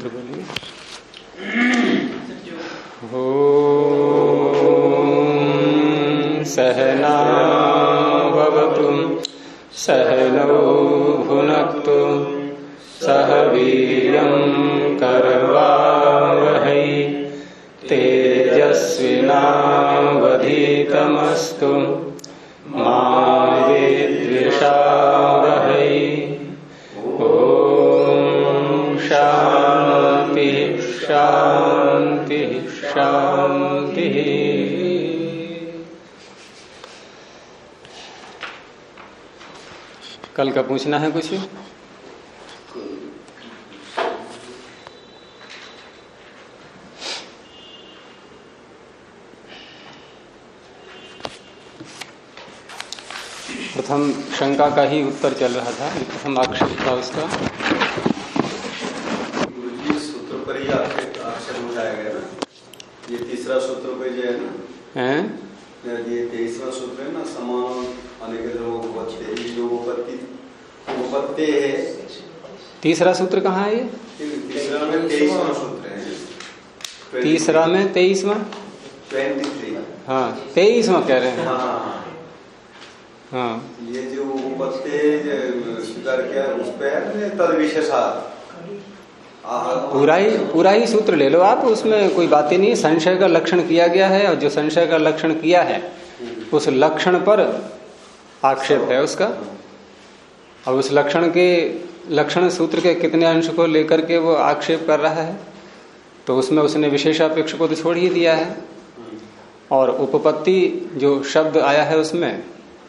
मंत्र बोलिए। सहना भवतु सहनौ भुनक्तु सह वीर्यं करवावहै तेजस्विनावधीतमस्तु मा विद्विषावहै। ओम शांति शांति शांति। कल का पूछना है कुछ? प्रथम शंका का ही उत्तर चल रहा था, प्रथम आक्षेप था उसका। गुरुजी सूत्र पर ही आक्षेप उठाया गया ना, ये तीसरा सूत्र पे जो है ना, ये 23वां सूत्र है ना, समान अनेक उपपत्ति, जो उपपत्ति है। तीसरा सूत्र कहाँ है ये? तीसरा में 23वां सूत्र है। तीसरा में 23वां 23। हाँ 23वां कह रहे हैं। हाँ ये जो उपपत्ति स्वीकार किया उस पे है तद विशेषात। पूरा ही सूत्र ले लो आप, उसमें कोई बातें नहीं। संशय का लक्षण किया गया है और जो संशय का लक्षण किया है उस लक्षण पर आक्षेप है उसका। और उस लक्षण सूत्र के कितने अंश को लेकर के वो आक्षेप कर रहा है, तो उसमें उसने विशेषापेक्ष को तो छोड़ ही दिया है। और उपपत्ति जो शब्द आया है उसमें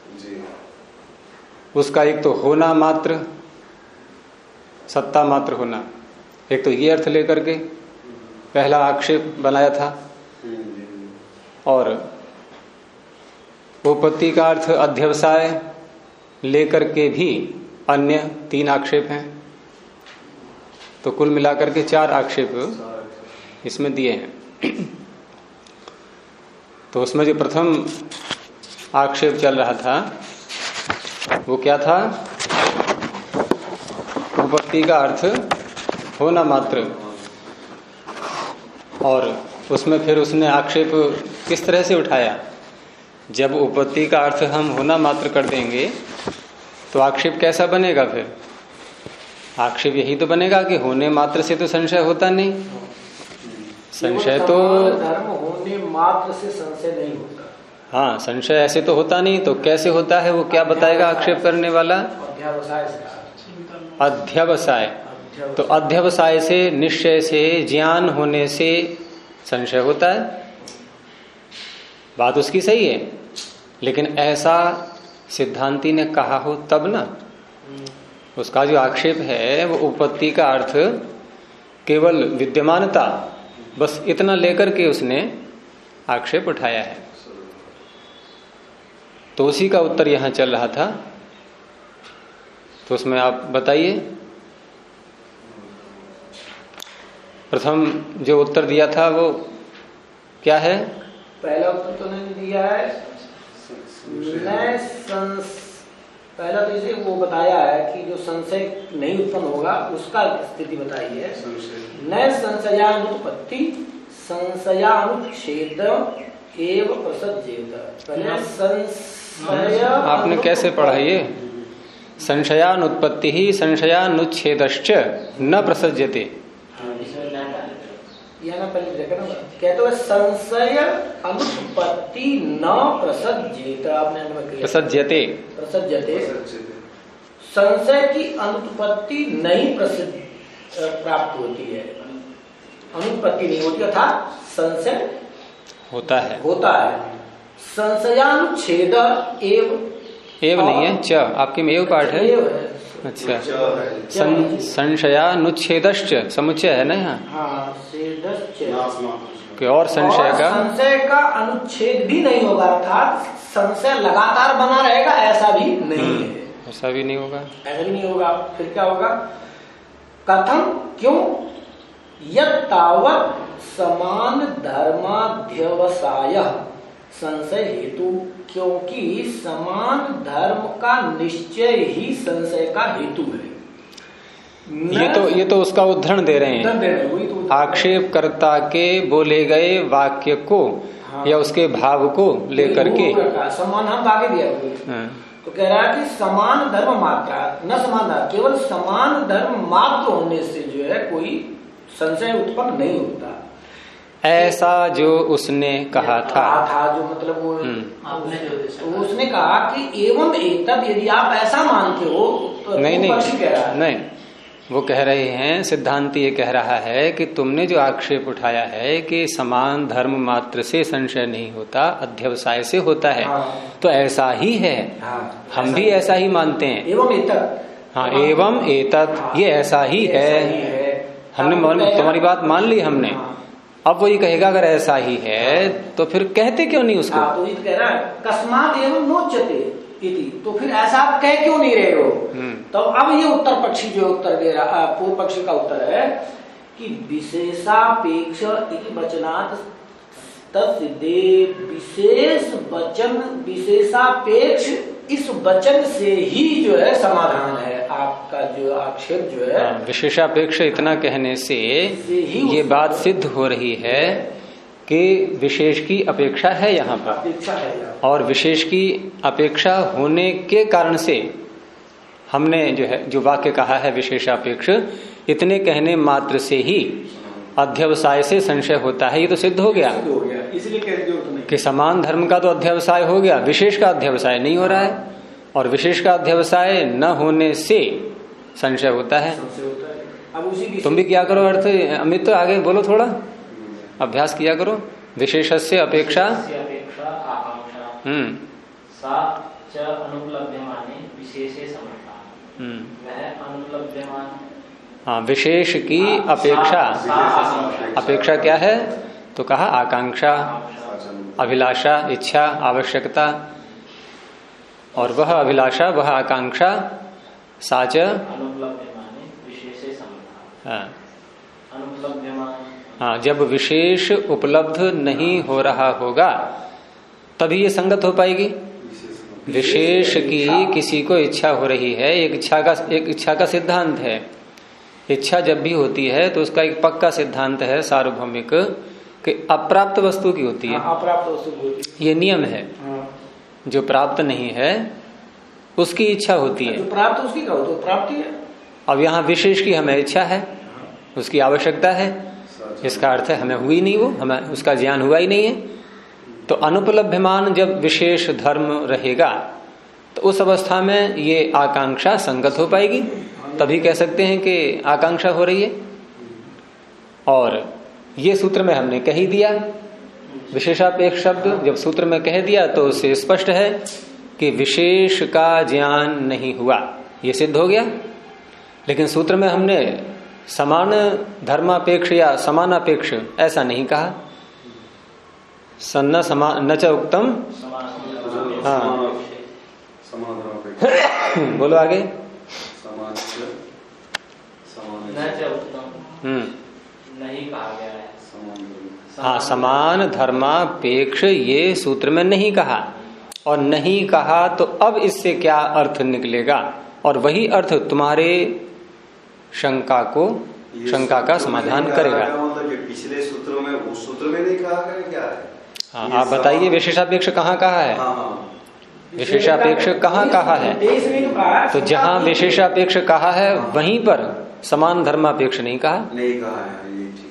उसका एक तो होना मात्र, सत्ता मात्र होना, एक तो ये अर्थ लेकर के पहला आक्षेप बनाया था। और उपपत्ति का अर्थ अध्यवसाय लेकर के भी अन्य 3 आक्षेप हैं। तो कुल मिलाकर के 4 आक्षेप इसमें दिए हैं। तो उसमें जो प्रथम आक्षेप चल रहा था वो क्या था? उपपत्ति का अर्थ होना मात्र। और उसमें फिर उसने आक्षेप किस तरह से उठाया? जब उपपत्ति का अर्थ हम होना मात्र कर देंगे तो आक्षेप कैसा बनेगा? फिर आक्षेप यही तो बनेगा कि होने मात्र से तो संशय होता नहीं। संशय तो धर्म होने मात्र से संशय नहीं होता। हाँ, संशय ऐसे तो होता नहीं, तो कैसे होता है वो क्या बताएगा आक्षेप करने वाला? अध्यवसाय। तो अध्यवसाय से, निश्चय से, ज्ञान होने से संशय होता है। बात उसकी सही है, लेकिन ऐसा सिद्धांती ने कहा हो तब ना। उसका जो आक्षेप है वो उपपत्ति का अर्थ केवल विद्यमानता, बस इतना लेकर के उसने आक्षेप उठाया है। तो उसी का उत्तर यहां चल रहा था। तो उसमें आप बताइए। प्रथम जो उत्तर दिया था वो क्या है? पहला उत्तर तो नहीं दिया है, पहला तो इसे वो बताया है कि जो संशय नहीं उत्पन्न होगा उसका स्थिति बताई है। न संशयानुत्पत्ति संशयानुच्छेद एव प्रसज्येत। पहले संशय आपने कैसे पढ़ा ये? संशयानुत्पत्ति ही संशयानुच्छेदश्च न प्रसज्यते। कहते हैं संशय अनुत्पत्ति न प्रसज्येत। आपने प्रसज्यते। संशय की अनुत्पत्ति नहीं प्राप्त होती है, अनुत्पत्ति नहीं होती, अर्थात संशय होता है। संशयानुच्छेद एव नहीं है, च आपके में एव पाठ है। अच्छा, संशयानुच्छेदश्च समुच्चय है ना यहाँ। और संशय का अनुच्छेद भी नहीं होगा, अर्थात संशय लगातार बना रहेगा ऐसा भी नहीं है। ऐसा भी नहीं होगा। फिर क्या होगा? कथम, क्यों? यत्तावत् समान धर्माध्यवसाय संशय हेतु, क्योंकि समान धर्म का निश्चय ही संशय का हेतु है। ये तो उसका उदाहरण दे रहे हैं। आक्षेपकर्ता के बोले गए वाक्य को या उसके भाव को लेकर के समान हम आगे दिया। तो कह रहा है कि समान धर्म मात्रा न समान धर्म, केवल समान धर्म मात्र होने से जो है कोई संशय उत्पन्न नहीं होता, ऐसा जो उसने कहा था जो मतलब वो उसने कहा कि एवं एतद, यदि आप ऐसा मानते हो तो नहीं कह रहा है। नहीं, वो कह रहे हैं, सिद्धांत ये कह रहा है कि तुमने जो आक्षेप उठाया है कि समान धर्म मात्र से संशय नहीं होता, अध्यवसाय से होता है, तो ऐसा ही है। हम भी ऐसा ही मानते हैं। एवं एतद, हाँ, एवं एतद, ये ऐसा ही है। हमने तुम्हारी बात मान ली हमने। अब वो ये कहेगा अगर ऐसा ही है तो फिर कहते क्यों नहीं उसको? तो ये कह रहा है कस्मात एवं नोच्यते इति, तो फिर ऐसा आप कह क्यों नहीं रहे हो? तो अब ये उत्तर पक्षी जो उत्तर दे रहा, पूर्व पक्षी का उत्तर है कि विशेषापेक्ष इति वचनात् तत्सिद्धे, विशेष वचन विशेषापेक्ष, इस वचन से ही जो है समाधान है आपका जो आक्षेप जो है। विशेषापेक्ष इतना कहने से ये बात सिद्ध हो रही है कि विशेष की अपेक्षा है यहाँ पर, और विशेष की अपेक्षा होने के कारण से हमने जो वाक्य कहा है विशेषापेक्ष, इतने कहने मात्र से ही अध्यवसाय से संशय होता है, ये तो सिद्ध हो गया। इसलिए कि समान धर्म का तो अध्यवसाय हो गया, विशेष का अध्यवसाय नहीं हो रहा है, और विशेष का अध्यवसाय न होने से संशय होता है। तुम भी क्या करो अर्थ, अमित तो आगे बोलो, थोड़ा अभ्यास किया करो। विशेषस्य अपेक्षा हाँ, विशेष की अपेक्षा, अपेक्षा क्या है तो कहा आकांक्षा, अभिलाषा, इच्छा, आवश्यकता, और वह अभिलाषा वह आकांक्षा साच हाँ, जब विशेष उपलब्ध नहीं हो रहा होगा तभी ये संगत हो पाएगी। विशेष की किसी को इच्छा हो रही है, एक इच्छा का सिद्धांत है। इच्छा जब भी होती है तो उसका एक पक्का सिद्धांत है सार्वभौमिक कि अप्राप्त वस्तु की होती है। अप्राप्त वस्तु की होती है, ये नियम है। जो प्राप्त नहीं है उसकी इच्छा होती है। जो प्राप्त उसकी का हो तो प्राप्ति है। अब यहाँ विशेष की हमें इच्छा है, उसकी आवश्यकता है, इसका अर्थ है हमें हुई नहीं, वो हमें उसका ज्ञान हुआ ही नहीं है। तो अनुपलभ्यमान जब विशेष धर्म रहेगा तो उस अवस्था में ये आकांक्षा संगत हो पाएगी, तभी कह सकते हैं कि आकांक्षा हो रही है। और ये सूत्र में हमने कह ही दिया, विशेषापेक्ष शब्द जब सूत्र में कह दिया तो उससे स्पष्ट है कि विशेष का ज्ञान नहीं हुआ, ये सिद्ध हो गया। लेकिन सूत्र में हमने समान धर्मापेक्ष या समानापेक्ष ऐसा नहीं कहा। सन्ना समान न च उत्तम, हाँ बोलो आगे। नहीं कहा गया है। हाँ, समान धर्मापेक्ष ये सूत्र में नहीं कहा, और नहीं कहा तो अब इससे क्या अर्थ निकलेगा, और वही अर्थ तुम्हारे शंका का समाधान करेगा। मतलब पिछले सूत्रों में, उस सूत्र में नहीं कहा गया क्या है? हाँ, आप बताइए विशेषापेक्ष कहाँ कहा है? विशेषापेक्ष कहाँ कहा है? तो जहाँ विशेषापेक्ष कहा है वहीं पर समान धर्मापेक्ष नहीं कहा। नहीं कहा है, ये ठीक।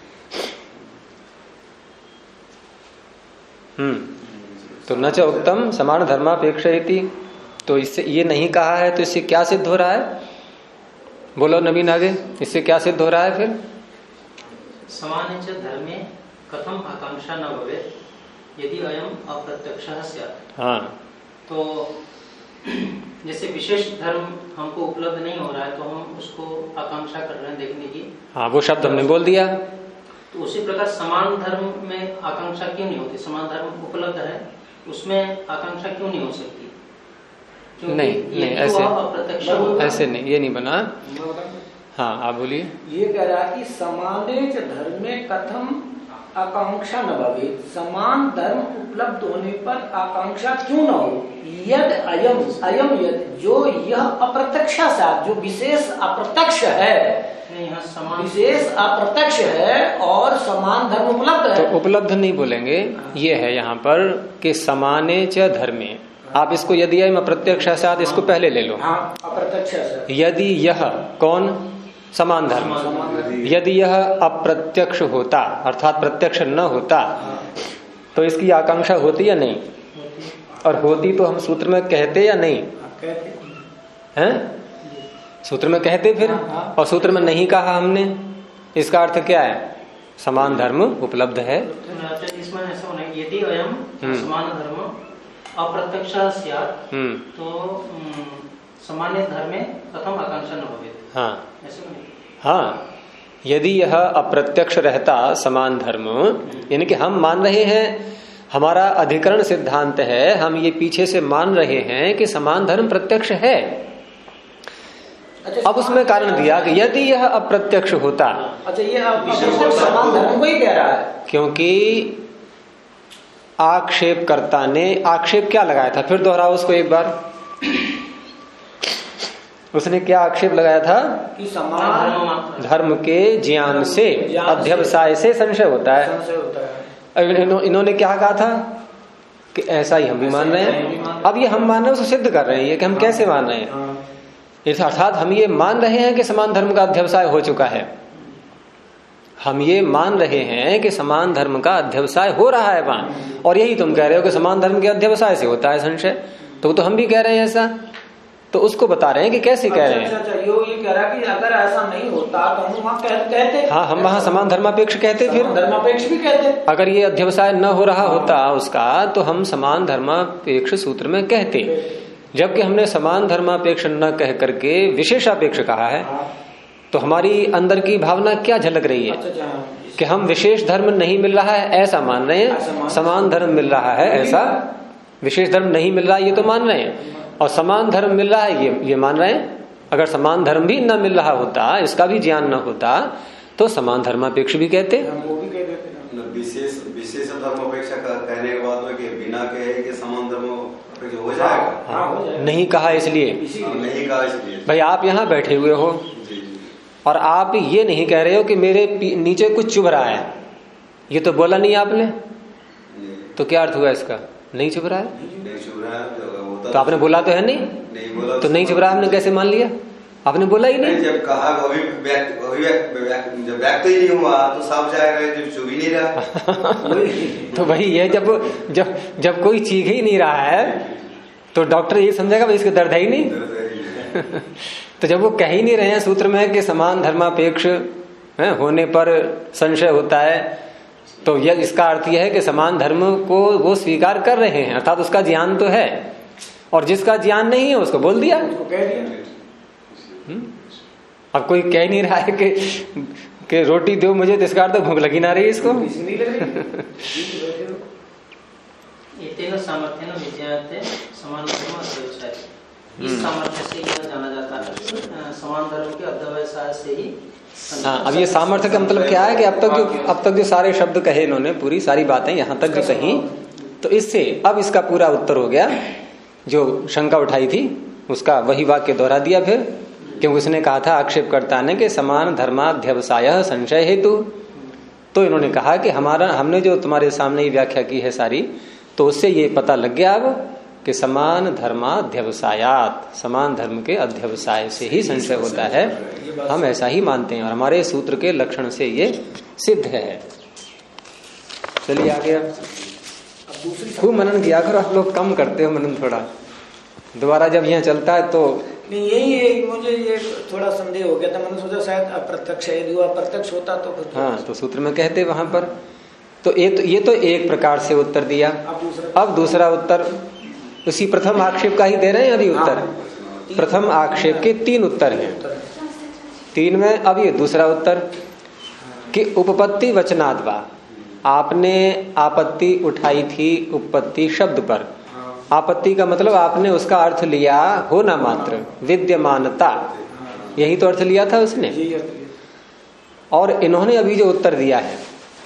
तो न च उत्तम समान धर्मापेक्ष इति, तो इससे ये नहीं कहा है, तो इससे क्या सिद्ध हो रहा है? बोलो नवीन आगे, इससे क्या सिद्ध हो रहा है फिर? समान च धर्मे कथम आकांक्षा न भवेत् यदि अयम अप्रत्यक्षः स्यात्। हाँ, तो जैसे विशेष धर्म हमको उपलब्ध नहीं हो रहा है तो हम उसको आकांक्षा कर रहे हैं देखने की। हाँ, वो शब्द हमने बोल दिया। तो उसी प्रकार समान धर्म में आकांक्षा क्यों नहीं होती? समान धर्म उपलब्ध है, उसमें आकांक्षा क्यों नहीं हो सकती? नहीं, ऐसे नहीं, ये नहीं बना। हाँ, आप बोलिए। ये कह रहा है कि समाने च धर्मे कथम आकांक्षा न भवे, समान धर्म उपलब्ध होने पर आकांक्षा क्यों न हो? यद अयम अयम यद, जो यह अप्रत्यक्ष साथ, जो विशेष अप्रत्यक्ष है, विशेष अप्रत्यक्ष है और समान धर्म उपलब्ध है। तो उपलब्ध नहीं बोलेंगे, ये है यहाँ पर कि समाने च धर्मे। आप इसको यदि अयम अप्रत्यक्ष साथ इसको पहले ले लो। अप्रत्यक्ष यदि यह कौन समान धर्म, यदि यह अप्रत्यक्ष होता अर्थात प्रत्यक्ष न होता तो इसकी आकांक्षा होती या नहीं? और होती तो हम सूत्र में कहते या नहीं? हैं? सूत्र में कहते फिर, और सूत्र में नहीं कहा हमने, इसका अर्थ क्या है? समान धर्म उपलब्ध है। इसमें ऐसा होना है, यदि अयम समान धर्म अप्रत्यक्ष स्यात् तो सामान्य धर्म में प्रथम आकांक्षा न होगी। हाँ हाँ, यदि यह अप्रत्यक्ष रहता समान धर्म, यानी कि हम मान रहे हैं, हमारा अधिकरण सिद्धांत है, हम ये पीछे से मान रहे हैं कि समान धर्म प्रत्यक्ष है। अब उसमें कारण दिया कि यदि यह अप्रत्यक्ष होता। अच्छा, ये समान धर्म को ही कह रहा है, क्योंकि आक्षेपकर्ता ने आक्षेप क्या लगाया था? फिर दोहराओ उसको एक बार। उसने क्या आक्षेप लगाया था? कि समान धर्म के ज्ञान से अध्यवसाय से संशय होता है। इन्होंने क्या कहा था कि ऐसा ही हम भी मान रहे हैं। अब ये हम मान रहे हैं उसको सिद्ध कर रहे हैं कि हम कैसे मान रहे हैं। अर्थात हम ये मान रहे हैं कि समान धर्म का अध्यवसाय हो चुका है। हम ये मान रहे हैं कि समान धर्म का अध्यवसाय हो रहा है वहां, और यही तुम कह रहे हो कि समान धर्म के अध्यवसाय से होता है संशय। तो हम भी कह रहे हैं ऐसा, तो उसको बता रहे हैं कि कैसे कह रहे हैं। अच्छा, ये कह रहा है कि अगर ऐसा नहीं होता तो हम वहाँ कहते। हाँ, हम वहाँ समान धर्मापेक्ष कहते, फिर धर्मापेक्ष भी कहते। अगर ये अध्यवसाय न हो रहा होता उसका तो हम समान धर्मापेक्ष सूत्र में कहते, जबकि हमने समान धर्मापेक्ष न कह करके विशेषापेक्ष कहा है। तो हमारी अंदर की भावना क्या झलक रही है कि हम विशेष धर्म नहीं मिल रहा है ऐसा मान रहे हैं, समान धर्म मिल रहा है ऐसा, विशेष धर्म नहीं मिल रहा है ये तो मान रहे हैं, और समान धर्म मिल रहा है ये मान रहे हैं। अगर समान धर्म भी न मिल रहा होता, इसका भी ज्ञान न होता, तो समान धर्मापेक्ष भी कहते। विशेष धर्म अपेक्षा कहने के बाद में कि बिना कहे कि समान धर्म हो जाएगा। नहीं कहा इसलिए, नहीं कहा इसलिए भाई आप यहाँ बैठे हुए हो और आप ये नहीं कह रहे हो कि मेरे नीचे कुछ चुभ रहा है, ये तो बोला नहीं आपने, तो क्या अर्थ हुआ इसका? नहीं चुभ रहा है, नहीं चुभ रहा है तो आपने बोला तो है नहीं बोला तो नहीं चुभ रहा आपने कैसे मान लिया? आपने बोला ही नहीं। जब कहा जब व्यक्त ही नहीं हुआ तो साफ जाएगा जब चुभ ही नहीं रहा। तो भाई ये जब कोई चीख ही नहीं रहा है तो डॉक्टर ये समझेगा भाई इसका दर्द है ही नहीं। तो जब वो कह ही नहीं रहे हैं सूत्र में कि समान धर्मापेक्ष होने पर संशय होता है, तो यह इसका अर्थ यह है कि समान धर्म को वो स्वीकार कर रहे हैं, अर्थात उसका ज्ञान तो है, और जिसका ज्ञान नहीं है उसको बोल दिया। अब कोई कह नहीं रहा है कि रोटी दो मुझे, तो इसका अर्थ भूख लगी ना रही इसको। सामर्थ्य न विद्याते समान धर्म अध्यवसाय, इस सामर्थ्य से यह जाना जाता है समान धर्म के अध्यवसाय से ही। हाँ, अब ये सामर्थ्य का मतलब क्या है कि अब तक जो सारे शब्द कहे इन्होंने, पूरी सारी बातें यहाँ तक जो कही, तो इससे अब इसका पूरा उत्तर हो गया। जो शंका उठाई थी उसका वही वाक्य दोहरा दिया फिर, क्योंकि उसने कहा था आक्षेपकर्ता ने कि समान धर्माध्यवसाय संशय हेतु। तो इन्होंने कहा कि हमने जो तुम्हारे सामने व्याख्या की है सारी, तो उससे ये पता लग गया अब कि समान धर्माध्यवसायात, समान धर्म के अध्यवसाय से ही संशय होता है। हम ऐसा ही मानते हैं और हमारे सूत्र के लक्षण से ये सिद्ध है। चलिए आगे। खूब मनन किया करो, आप लोग कम करते हो मनन थोड़ा, दोबारा जब यहाँ चलता है तो नहीं। यही मुझे ये थोड़ा संदेह हो गया था, मैंने सोचा शायद अप्रत्यक्ष है, यदि अप्रत्यक्ष होता तो फिर हाँ, तो सूत्र में कहते वहां पर। तो ये तो एक प्रकार से उत्तर दिया। अब दूसरा उत्तर उसी प्रथम आक्षेप का ही दे रहे हैं अभी उत्तर। प्रथम आक्षेप के 3 उत्तर हैं, 3 में अब ये दूसरा उत्तर कि उपपत्ति वचनाद्वा, आपने आपत्ति उठाई थी उपपत्ति शब्द पर। आपत्ति का मतलब आपने उसका अर्थ लिया होना मात्र, विद्यमानता, यही तो अर्थ लिया था उसने। और इन्होंने अभी जो उत्तर दिया है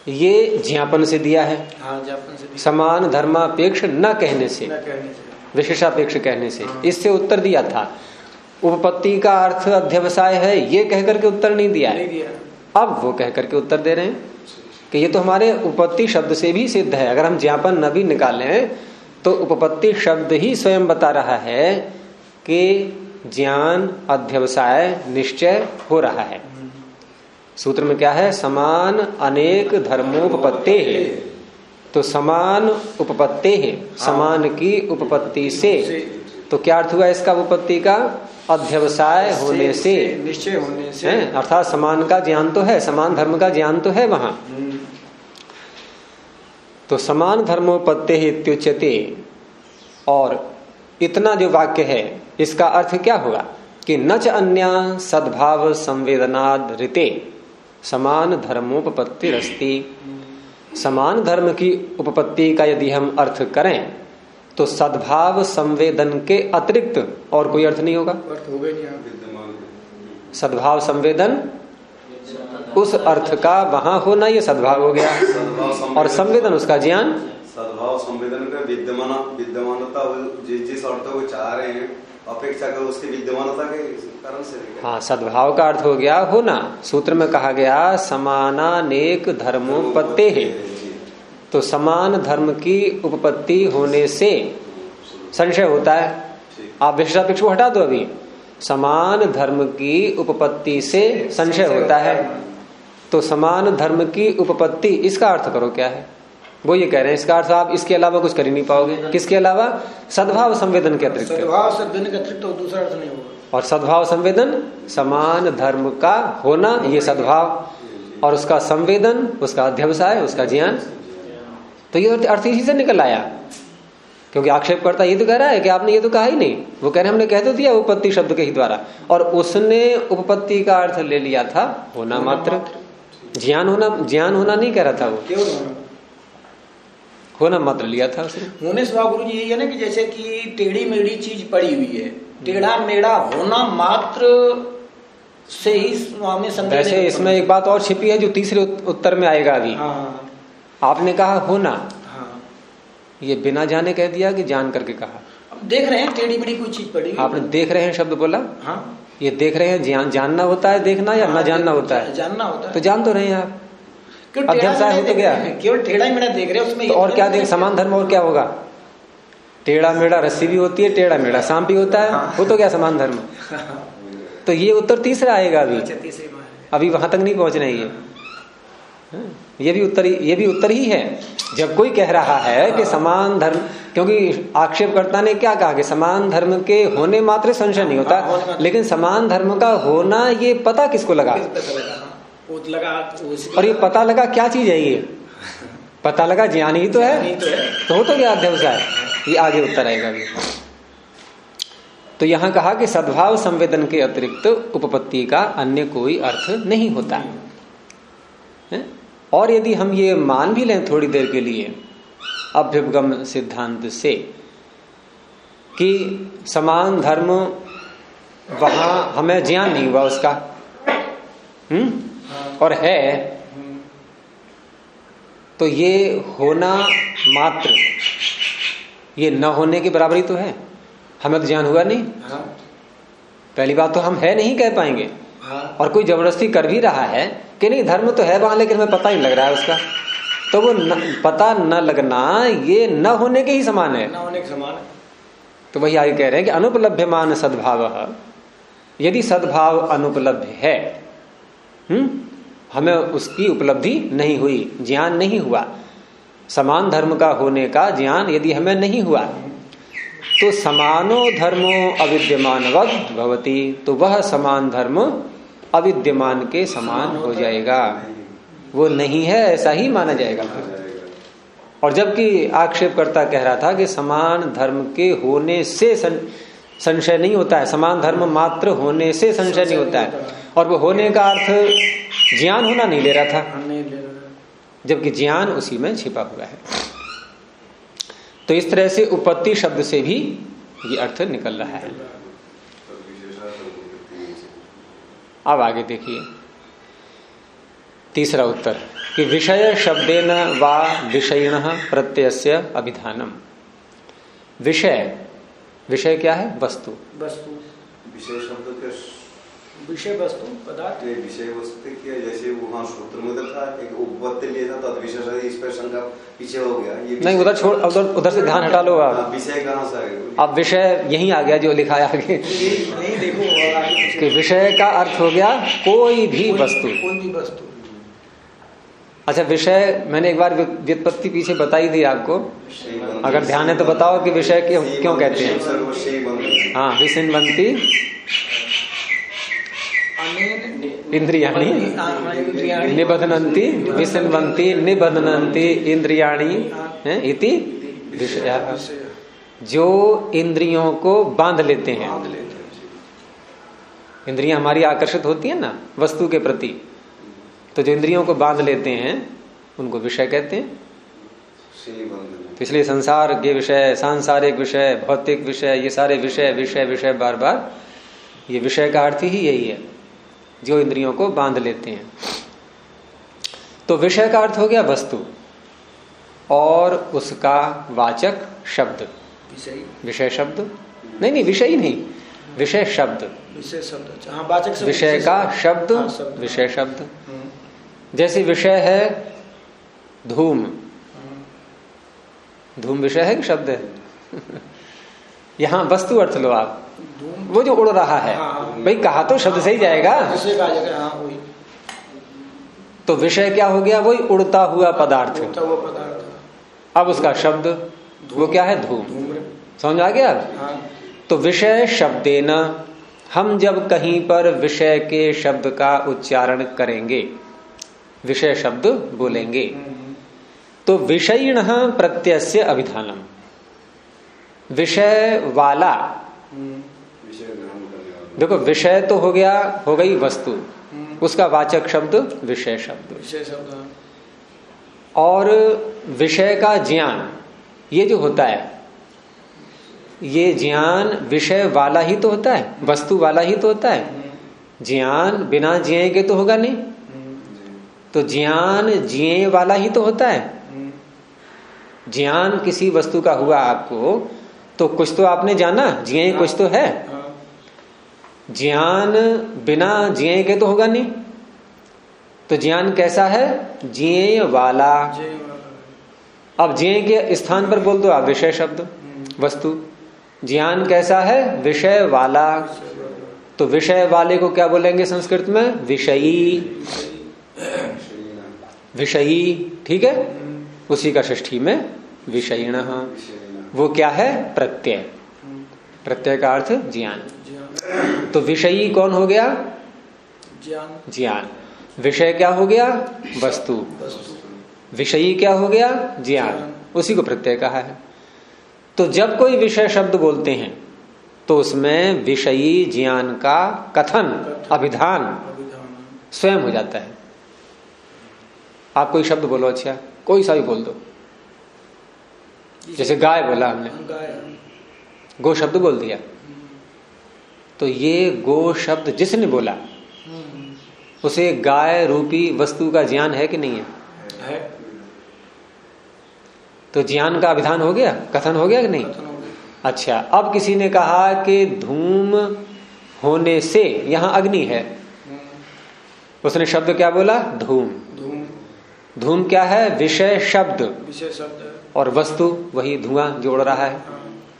ये ज्ञापन से दिया है। हाँ, ज्ञापन से दिया। समान धर्मापेक्ष न कहने से, विशेषापेक्ष कहने से, इससे उत्तर दिया था। उपपत्ति का अर्थ अध्यवसाय है ये कहकर के उत्तर नहीं दिया है। अब वो कहकर के उत्तर दे रहे हैं कि ये तो हमारे उपपत्ति शब्द से भी सिद्ध है। अगर हम ज्ञापन न भी निकालें तो उपपत्ति शब्द ही स्वयं बता रहा है कि ज्ञान अध्यवसाय निश्चय हो रहा है। सूत्र में क्या है? समान अनेक धर्मोपपत्ते है। तो समान उपपत्ति है, समान की उपपत्ति से। तो क्या अर्थ हुआ इसका? उपपत्ति का अध्यवसाय होने से, निश्चय होने से, अर्थात समान का ज्ञान तो है, समान धर्म का ज्ञान तो है वहां। तो समान धर्मोपत्ति इत्युच्यते। और इतना जो वाक्य है इसका अर्थ क्या होगा कि न च अन्या सद्भाव संवेदनाद ऋते समान धर्मोपपत्तिरस्ति। समान धर्म की उपपत्ति का यदि हम अर्थ करें तो सद्भाव संवेदन के अतिरिक्त और कोई अर्थ नहीं होगा। सद्भाव संवेदन उस अर्थ का वहां होना, ये सद्भाव हो गया, और संवेदन उसका ज्ञान। सद्भाव संवेदन का विद्यमानता जिस अर्थ को चाह रहे हैं अपेक्षा कर उसकी विद्यमानता के कारण से। हाँ, सद्भाव का अर्थ हो गया होना। सूत्र में कहा गया समानानेक धर्मोपत्ति है। तो समान धर्म की उपपत्ति होने से संशय होता है। आप विशेषापेक्ष को हटा दो। अभी समान धर्म की उपपत्ति से संशय होता है। तो समान धर्म की उपपत्ति, इसका अर्थ करो क्या है? वो ये कह रहे हैं इसका अर्थ आप इसके अलावा कुछ कर ही नहीं पाओगे। किसके अलावा? सद्भाव संवेदन के अतिरिक्त। सद्भाव संवेदन के अतिरिक्त तो दूसरा अर्थ नहीं होगा। और सद्भाव संवेदन समान धर्म का होना, ये सद्भाव, और उसका संवेदन उसका अध्यवसाय, उसका ज्ञान। तो ये अर्थ इसी से निकल आया। क्योंकि आक्षेप करता ये तो कह रहा है कि आपने ये तो कहा ही नहीं। वो कह रहे हमने कह तो दिया उपपत्ति शब्द के ही द्वारा, और उसने उपपत्ति का अर्थ ले लिया था होना मात्र। ज्ञान होना नहीं कह रहा था वो, क्यों होना मात्र लिया था उसने। होने से गुरु जी यही है ना कि जैसे कि टेढ़ी मेढ़ी चीज पड़ी हुई है, टेढ़ा मेढ़ा होना मात्र से ही स्वामी संदेह। वैसे इसमें एक बात और छिपी है जो तीसरे उत्तर में आएगा अभी। हाँ। आपने कहा होना, हाँ। ये बिना जाने कह दिया कि जान करके कहा? अब देख रहे हैं टेढ़ी मेढ़ी कोई चीज पड़ी। आपने देख रहे हैं शब्द बोला। हाँ। ये देख रहे हैं जानना होता है देखना, या न जानना होता है? जानना होता है। तो जान तो रहे हैं आप, अध्यवसाय हो तो गया। केवल टेढ़ा ही मेढ़ा देख रहे हैं उसमें। तो और क्या देख? समान धर्म और क्या होगा? टेढ़ा मेढ़ा रस्सी भी होती है, टेढ़ा मेढ़ा सांप भी होता है। वो तो क्या समान धर्म? तो ये उत्तर तीसरा आएगा अभी वहां तक नहीं पहुंचना है। ये भी उत्तर ही है। जब कोई कह रहा है कि समान धर्म, क्योंकि आक्षेपकर्ता ने क्या कहा कि समान धर्म के होने मात्र संशय नहीं होता, लेकिन समान धर्म का होना ये पता किसको लगा? और ये पता लगा क्या चीज है? ये पता लगा ज्ञान ही तो है। तो हो तो क्या अध्यवसाय? ये आगे उत्तर आएगा अभी। तो यहां कहा कि सद्भाव संवेदन के अतिरिक्त उपपत्ति का अन्य कोई अर्थ नहीं होता है। और यदि हम ये मान भी लें थोड़ी देर के लिए अभ्युपगम सिद्धांत से कि समान धर्म वहां हमें ज्ञान नहीं हुआ उसका, और है, तो ये होना मात्र ये न होने के बराबरी तो है। हमें तो ज्ञान हुआ नहीं। पहली बात तो हम है नहीं कह पाएंगे। और कोई जबरदस्ती कर भी रहा है कि नहीं धर्म तो है वहां, लेकिन हमें पता ही लग रहा है उसका, तो वो पता न लगना ये न होने के ही समान है। न होने के समान है। तो वही आगे कह रहे हैं कि अनुपलभ्यमान सद्भाव, यदि सद्भाव अनुपलब्ध है, हमें उसकी उपलब्धि नहीं हुई, ज्ञान नहीं हुआ, समान धर्म का होने का ज्ञान यदि हमें नहीं हुआ, तो समानो धर्मो अविद्यमानवद भवति, तो वह समान धर्म अविद्यमान के समान हो जाएगा। वो नहीं है ऐसा ही माना जाएगा। और जबकि आक्षेपकर्ता कह रहा था कि समान धर्म के होने से संशय नहीं होता है, समान धर्म मात्र होने से संशय नहीं होता है, और वो होने का अर्थ ज्ञान होना नहीं ले रहा था, जबकि ज्ञान उसी में छिपा हुआ है। तो इस तरह से उपपत्ति शब्द से भी ये अर्थ निकल रहा है। अब आगे देखिए तीसरा उत्तर कि विषय शब्देन वा विषयिणः प्रत्ययस्य अभिधानम। विषय क्या है? वस्तु। विषय शब्द के विषय वस्तु पदार्थ, विषय वस्तु क्या, जैसे वहाँ सूत्र में था एक उपपत्ति लिया था तद विशेष, इस पर शंका पीछे हो गया। ये नहीं, उधर छोड़, उधर से ध्यान हटा लो आप। विषय कहाँ से आएगा? अब विषय यहीं आ गया जो लिखा है आगे नहीं देखो कि विषय का अर्थ हो गया कोई भी वस्तु। अच्छा, विषय मैंने एक बार व्युत्पत्ति पीछे बताई दी आपको, अगर ध्यान है तो बताओ कि विषय क्यों कहते हैं। हाँ, विषिन्वन्ति इंद्रियाणि निबध्नन्ति, विषिन्वन्ति निबध्नन्ति इंद्रियाणि इति विषयः। जो इंद्रियों को बांध लेते हैं, इंद्रियां हमारी आकर्षित होती है ना वस्तु के प्रति, तो जो इंद्रियों को बांध लेते हैं उनको विषय कहते हैं। तो इसलिए संसार के विषय, सांसारिक विषय, भौतिक विषय, ये सारे विषय विषय विषय बार बार, ये विषय का अर्थ ही यही है, जो इंद्रियों को बांध लेते हैं। तो विषय का अर्थ हो गया वस्तु और उसका वाचक शब्द, विषय शब्द नहीं, विषय ही नहीं, विषय शब्द, विषय का शब्द, विषय शब्द। जैसे विषय है धूम, धूम विषय है कि शब्द है? यहां वस्तु अर्थ लो आप, वो जो उड़ रहा है, भाई कहा तो शब्द से ही जाएगा। तो विषय क्या हो गया? वही उड़ता हुआ पदार्थ। अब उसका शब्द वो क्या है? धूम। समझ आ गया? तो विषय शब्देन, हम जब कहीं पर विषय के शब्द का उच्चारण करेंगे, विषय शब्द बोलेंगे, तो विषयिणः प्रत्ययस्य अभिधानम, विषय वाला। देखो, विषय तो हो गया, हो गई वस्तु, उसका वाचक शब्द विषय शब्द। और विषय का ज्ञान, ये जो होता है, ये ज्ञान विषय वाला ही तो होता है, वस्तु वाला ही तो होता है। ज्ञान बिना जिए के तो होगा नहीं, तो ज्ञान जिए वाला ही तो होता है। ज्ञान किसी वस्तु का हुआ आपको, तो कुछ तो आपने जाना, जिए कुछ तो है। ज्ञान बिना जिए के तो होगा नहीं, तो ज्ञान कैसा है? जिए वाला। अब जिए के स्थान पर बोल दो आप विषय शब्द, वस्तु। ज्ञान कैसा है? विषय वाला। तो विषय वाले को क्या बोलेंगे संस्कृत में? विषयी। विषयी, ठीक है। उसी का षष्ठी में विषयिणः। वो क्या है? प्रत्यय। प्रत्यय का अर्थ ज्ञान। तो विषयी कौन हो गया? ज्ञान। विषय क्या हो गया? वस्तु। विषयी क्या हो गया? ज्ञान। उसी को प्रत्यय कहा है। तो जब कोई विषय शब्द बोलते हैं तो उसमें विषयी ज्ञान का कथन, अभिधान स्वयं हो जाता है। आप कोई शब्द बोलो, अच्छा कोई सा भी बोल दो, जैसे गाय बोला हमने, गो शब्द बोल दिया, तो ये गो शब्द जिसने बोला उसे गाय रूपी वस्तु का ज्ञान है कि नहीं है? तो ज्ञान का अभिधान हो गया, कथन हो गया कि नहीं? अच्छा, अब किसी ने कहा कि धूम होने से यहां अग्नि है, उसने शब्द क्या बोला? धूम। धूम क्या है? विषय शब्द, और वस्तु वही धुआं जो उड़ रहा है।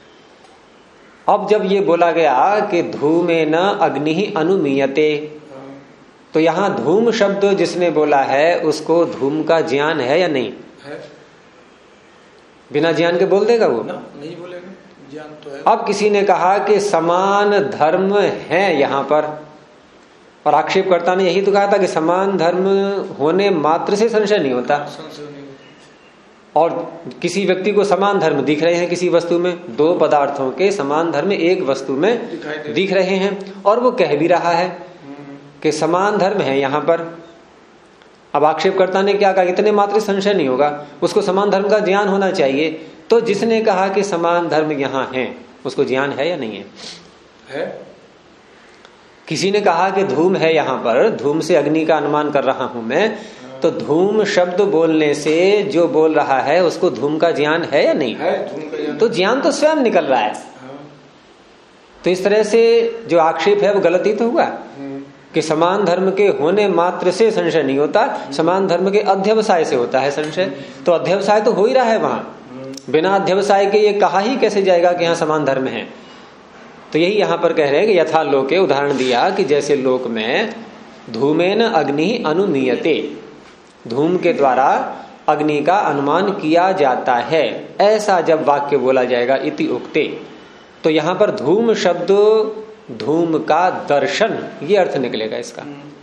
अब जब ये बोला गया कि धूमेन अग्नि अनुमीयते, तो यहां धूम शब्द जिसने बोला है उसको धूम का ज्ञान है या नहीं है? बिना ज्ञान के बोल देगा वो? नहीं बोलेगा, ज्ञान तो है। अब किसी ने कहा कि समान धर्म है यहां पर, और आक्षेपकर्ता ने यही तो कहा था कि समान धर्म होने मात्र से संशय नहीं होता। और किसी व्यक्ति को समान धर्म दिख रहे हैं किसी वस्तु में, दो पदार्थों के समान धर्म एक वस्तु में दिख रहे हैं, और वो कह भी रहा है कि समान धर्म है यहां पर। अब आक्षेपकर्ता ने क्या कहा? इतने मात्र संशय नहीं होगा, उसको समान धर्म का ज्ञान होना चाहिए। तो जिसने कहा कि समान धर्म यहां है उसको ज्ञान है या नहीं है? किसी ने कहा कि धूम है यहां पर, धूम से अग्नि का अनुमान कर रहा हूं मैं, तो धूम शब्द बोलने से जो बोल रहा है उसको धूम का ज्ञान है या नहीं है? धूम का ज्ञान तो ज्ञान तो स्वयं निकल रहा है। तो इस तरह से जो आक्षेप है वो गलत ही तो हुआ कि समान धर्म के होने मात्र से संशय नहीं होता, समान धर्म के अध्यवसाय से होता है संशय। तो अध्यवसाय तो हो ही रहा है वहां, बिना अध्यवसाय के ये कहा ही कैसे जाएगा कि यहाँ समान धर्म है। तो यही यहां पर कह रहे हैं कि यथा लोके उदाहरण दिया कि जैसे लोक में धूमेन अग्नि अनुमीयते, धूम के द्वारा अग्नि का अनुमान किया जाता है, ऐसा जब वाक्य बोला जाएगा इति उक्ते, तो यहां पर धूम शब्द धूम का दर्शन, ये अर्थ निकलेगा इसका।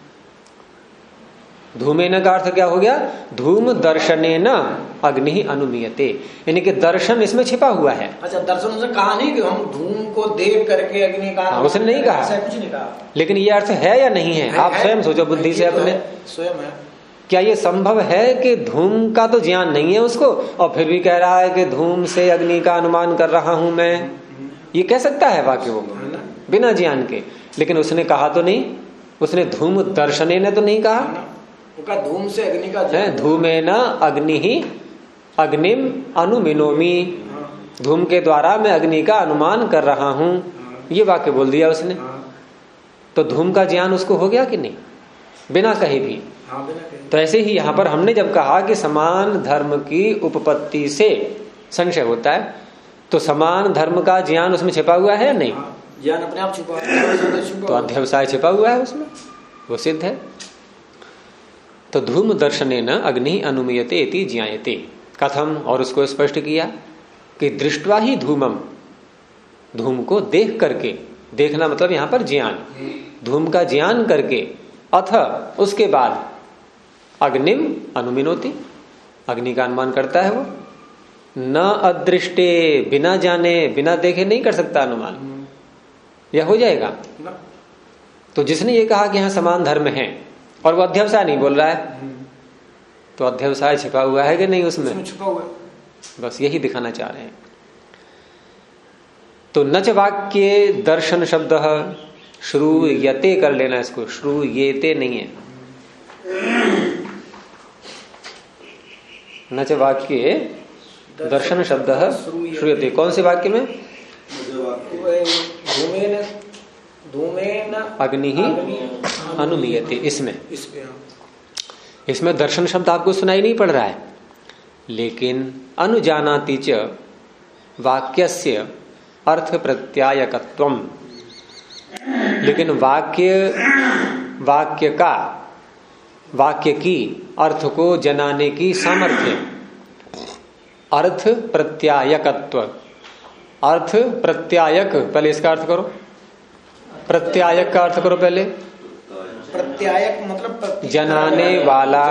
धूमेन का अर्थ क्या हो गया? धूम दर्शनेन अग्नि अनुमीयते, यानी कि दर्शन इसमें छिपा हुआ है। अच्छा, दर्शन से कहा नहीं कि हम धूम को देख करके अग्नि का, उसने नहीं कहा, कुछ नहीं कहा। लेकिन ये अर्थ है या नहीं है? आप स्वयं सोचो बुद्धि से अपने, स्वयं है। क्या ये संभव है कि धूम का तो ज्ञान नहीं है उसको और फिर भी कह रहा है कि धूम से अग्नि का अनुमान कर रहा हूं मैं? ये कह सकता है वाक्य वो बिना ज्ञान के? लेकिन उसने कहा तो नहीं, उसने धूम दर्शने ने तो नहीं कहा, धूम से अग्नि का है धूमे न अग्नि ही अग्निम अनुमिनोमी, धूम के द्वारा मैं अग्नि का अनुमान कर रहा हूं, ये वाक्य बोल दिया उसने। तो धूम का ज्ञान उसको हो गया कि नहीं बिना कहे भी? तो ऐसे ही यहां पर हमने जब कहा कि समान धर्म की उपपत्ति से संशय होता है, तो समान धर्म का ज्ञान उसमें छिपा हुआ है या नहीं? ज्ञान अपने आप छिपा है, तो अध्यवसाय छिपा हुआ है उसमें, वो सिद्ध है। तो धूम दर्शनेन अग्नि अनुमीयते इति ज्ञायते कथम, और उसको स्पष्ट किया कि दृष्ट्वा ही धूमम, धूम को देख करके, देखना मतलब यहां पर ज्ञान, धूम का ज्ञान करके, अथ उसके बाद अग्निम अनुमिनोति, अग्नि का अनुमान करता है वो। न अदृष्टे, बिना जाने बिना देखे नहीं कर सकता अनुमान, यह हो जाएगा। तो जिसने ये कहा कि यहां समान धर्म है और वो अध्यवसाय नहीं बोल रहा है, तो अध्यवसाय छिपा हुआ है कि नहीं उसमें? छिपा हुआ है, बस यही दिखाना चाह रहे हैं। तो नच वाक्य दर्शन शब्द श्रूयते कर लेना, इसको श्रूयेते नहीं है। नच वाक्य दर्शन शब्द श्रूयते, कौन से वाक्य में? धूमेन अग्नि ही अनुमीयते, इसमें दर्शन शब्द आपको सुनाई नहीं पड़ रहा है, लेकिन अनुजानाति च वाक्यस्य अर्थ प्रत्यायकत्वम, लेकिन वाक्य की अर्थ को जनाने की सामर्थ्य, अर्थ प्रत्यायकत्व, अर्थ प्रत्यायक, पहले इसका अर्थ करो, प्रत्यायक का अर्थ करो पहले। प्रत्यायक मतलब जनाने वाला,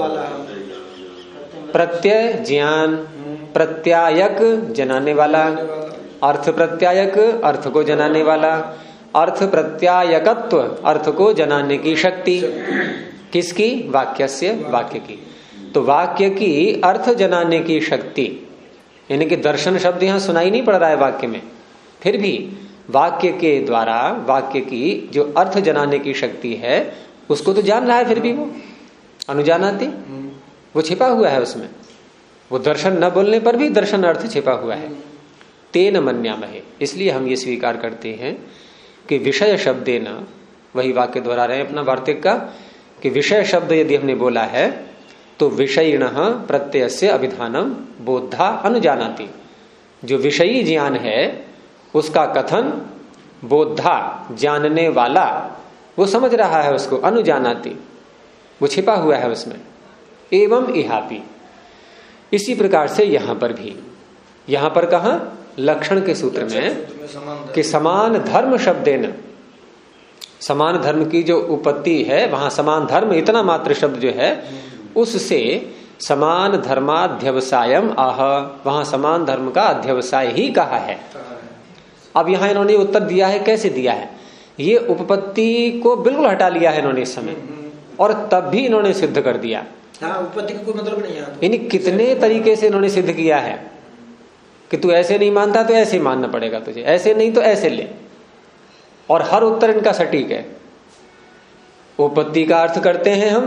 प्रत्यय ज्ञान, प्रत्यायक जनाने वाला, अर्थ प्रत्यायक अर्थ को जनाने वाला, अर्थ प्रत्यायकत्व अर्थ को जनाने की शक्ति, किसकी? वाक्यस्य, वाक्य की। तो वाक्य की अर्थ जनाने की शक्ति, यानी कि दर्शन शब्द यहां सुनाई नहीं पड़ रहा है वाक्य में, फिर भी वाक्य के द्वारा वाक्य की जो अर्थ जनाने की शक्ति है उसको तो जान रहा है, फिर भी वो अनुजानाति, वो छिपा हुआ है उसमें, वो दर्शन न बोलने पर भी दर्शन अर्थ छिपा हुआ है। तेन मन्यामहे, इसलिए हम ये स्वीकार करते हैं कि विषय शब्देन, वही वाक्य दोहरा रहे हैं अपना वार्तिक का, कि विषय शब्द यदि हमने बोला है तो विषयिणः प्रत्ययस्य अभिधानम बोधा अनुजानाति, जो विषयी ज्ञान है उसका कथन बोधा जानने वाला वो समझ रहा है, उसको अनुजानाति, वो छिपा हुआ है उसमें। एवं इहापि, इसी प्रकार से यहां पर भी, यहां पर कहा लक्षण के सूत्र में कि समान धर्म शब्देन, समान धर्म की जो उपपत्ति है वहां समान धर्म इतना मात्र शब्द जो है उससे समान धर्माध्यवसायम आह, वहां समान धर्म का अध्यवसाय ही कहा है। अब यहां इन्होंने उत्तर दिया है, कैसे दिया है? ये उपपत्ति को बिल्कुल हटा लिया है इन्होंने इस समय, और तब भी इन्होंने सिद्ध कर दिया। उपपत्ति का कोई मतलब नहीं है। यानी कितने तरीके से इन्होंने सिद्ध किया है कि तू ऐसे नहीं मानता तो ऐसे मानना पड़ेगा तुझे, ऐसे नहीं तो ऐसे ले, और हर उत्तर इनका सटीक है। उपपत्ति का अर्थ करते हैं हम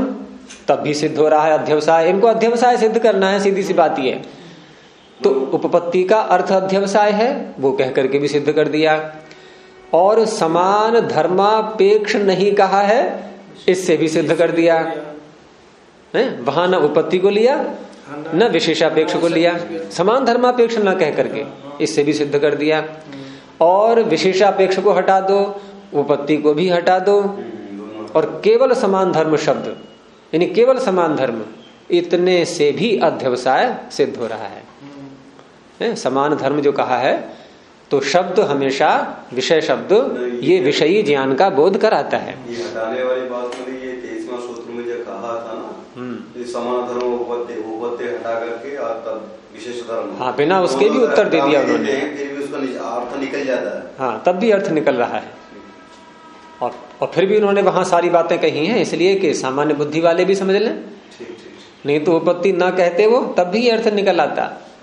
तब भी सिद्ध हो रहा है अध्यवसाय। इनको अध्यवसाय सिद्ध करना है, सीधी सी बात ये। तो उपपत्ति का अर्थ अध्यवसाय है, वो कह करके भी सिद्ध कर दिया। और समान धर्मापेक्ष नहीं कहा है, इससे भी सिद्ध कर दिया है। वहां न उपपत्ति को लिया न विशेषापेक्ष को लिया, समान धर्मापेक्ष न कह करके इससे भी सिद्ध कर दिया। और विशेषापेक्ष को हटा दो, उपपत्ति को भी हटा दो, और केवल समान धर्म शब्द यानी केवल समान धर्म, इतने से भी अध्यवसाय सिद्ध हो रहा है। समान धर्म जो कहा है तो शब्द हमेशा विषय शब्द ये विषयी ज्ञान का बोध कराता है। ये हटाने वाली बात में ये 23वां सूत्र में जो कहा था ना, ये समान धर्म उपपत्ति हटा करके और तब विशेष धर्म, हाँ बिना उसके भी उत्तर दे दिया उन्होंने, फिर भी उसका अर्थ निकल जाता है। हाँ तब भी अर्थ निकल रहा है। और फिर भी उन्होंने वहां सारी बातें कही हैं इसलिए कि सामान्य बुद्धि वाले भी समझ लें, नहीं तो उपपत्ति ना कहते वो तब भी अर्थ निकल आता।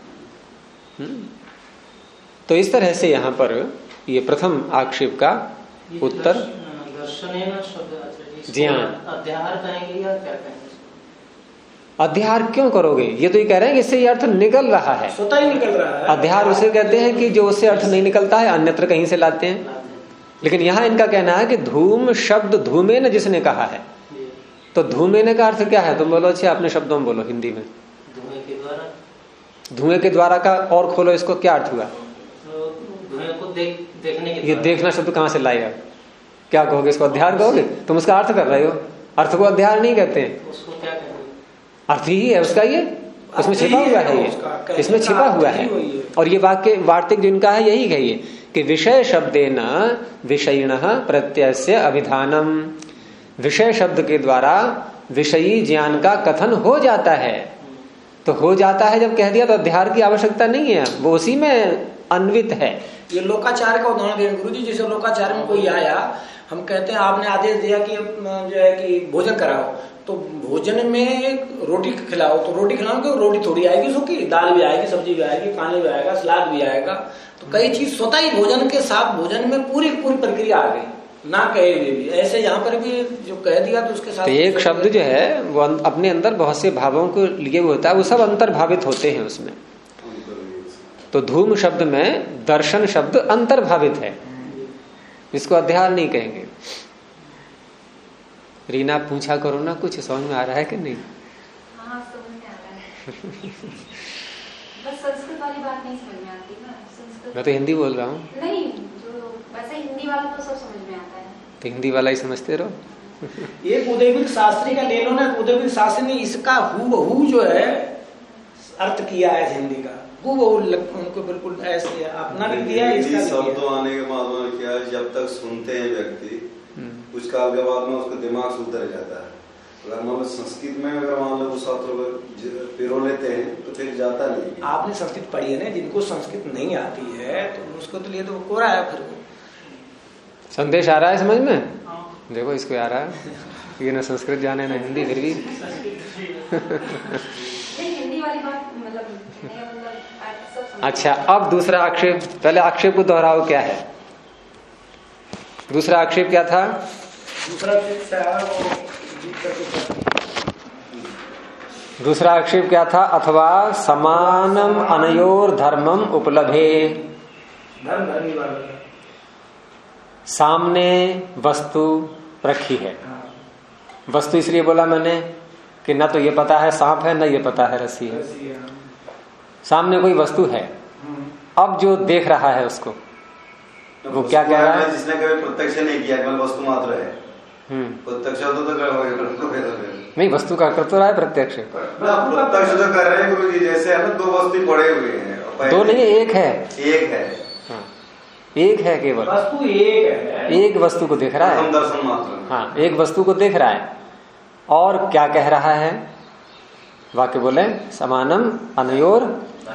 तो इस तरह से यहाँ पर ये प्रथम आक्षेप का उत्तर। जी हाँ, अध्याहार कहेंगे या क्या कहेंगे? अध्याहार क्यों करोगे, ये तो ये कह रहे हैं कि इससे ये अर्थ निकल रहा है, स्वतः ही निकल रहा है। अध्याहार उसे कहते हैं कि जो उससे अर्थ नहीं निकलता है, अन्यत्र कहीं से लाते हैं। लेकिन यहाँ इनका कहना है कि धूम शब्द धूमेन जिसने कहा है, तो धूमेन का अर्थ क्या है? तुम बोलो, अच्छा अपने शब्दों में बोलो हिंदी में। धुएं के द्वारा। धुएं के द्वारा का और खोलो, इसको क्या अर्थ हुआ? धुएं को देखने के। ये देखना शब्द कहाँ से लाएगा? क्या कहोगे इसको? अध्याहार कहोगे? तुम उसका अर्थ कर रहे हो, अर्थ को अध्याहार नहीं कहते हैं। उसको क्या कहेंगे? अर्थ ही है उसका, ये उसमें छिपा हुआ है, ये इसमें छिपा हुआ है। और ये वाक्य वार्तिक जिनका है यही कहिए कि विषय शब्देन विषयिणः प्रत्ययस्य अभिधानम, विषय शब्द के द्वारा विषयी ज्ञान का कथन हो जाता है। तो हो जाता है जब कह दिया तो अध्याहार की आवश्यकता नहीं है, वो उसी में अन्वित है। ये लोकाचार का उदाहरण दें गुरु जी। जैसे लोकाचार में कोई आया, हम कहते हैं आपने आदेश दिया कि जो है कि भोजन कराओ, तो भोजन में रोटी खिलाओ, तो रोटी खिलाओगे, रोटी थोड़ी आएगी सूखी, दाल भी आएगी, सब्जी भी आएगी, पानी भी आएगा, सलाद भी आएगा। तो कई चीज स्वतः ही भोजन के साथ भोजन में पूरी प्रक्रिया आ गई, ना कहे हुए भी। ऐसे यहाँ पर भी जो कह दिया तो उसके साथ तो एक शब्द जो है वो अपने अंदर बहुत से भावों को लिए होता है, वो सब अंतर्भावित होते हैं उसमें। तो धूम शब्द में दर्शन शब्द अंतर्भावित है, इसको अध्याहार नहीं कहेंगे। रीना पूछा करो ना, कुछ समझ में आ रहा है कि नहीं? हाँ समझ में आ रहा है। बस संस्कृत वाली बात नहीं समझ में आती ना। संस्कृत मैं तो हिंदी बोल रहा हूँ। नहीं, जो वैसे हिंदी वाला तो सब समझ में आता है। तो हिंदी वाला ही समझते रहो। एक उदयवीर शास्त्री का ले लो ना, उदयवीर शास्त्री ने इसका हूबहू जो है अर्थ किया है हिंदी का, हूबहू उनको बिल्कुल ऐसे अपना लिख दिया है। इसका शब्द आने के बाद में क्या है, जब तक सुनते हैं व्यक्ति कुछ काल के बाद में उसका दिमाग से उतर जाता है। अगर मान लो संस्कृत में अगर मान लो छात्रों को पिरो लेते हैं तो फिर जाता नहीं। आपने संस्कृत पढ़ी है ना, जिनको संस्कृत नहीं आती है तो उसको तो लिए तो कोरा है। फिर संदेश आ रहा है समझ में? देखो इसको आ रहा है, ये ना संस्कृत जाने ना हिंदी, फिर भी हिंदी वाली बात मतलब अच्छा। अब दूसरा आक्षेप, पहले आक्षेप को दोहराओ, क्या है दूसरा आक्षेप? क्या था दूसरा आक्षेप? क्या था? अथवा समानम अनयोर धर्मम उपलभे। सामने वस्तु रखी है, वस्तु इसलिए बोला मैंने कि ना तो ये पता है सांप है, ना ये पता है रस्सी है। सामने कोई वस्तु है, अब जो देख रहा है उसको वो क्या कह रहा है? जिसने कभी प्रत्यक्ष नहीं किया, वस्तु मात्र है। प्रत्यक्ष नहीं, वस्तु का कर तो रहा है प्रत्यक्ष। प्रत्यक्ष तो कर रहे हैं गुरु जी, जैसे है ना दो वस्तु पड़े हुए हैं। दो नहीं, एक है। एक है, एक है, केवल वस्तु एक है। एक वस्तु को देख रहा है, दर्शन मात्र। हाँ, एक वस्तु को देख रहा है। और क्या कह रहा है वाक्य? बोले समानम अनयोर।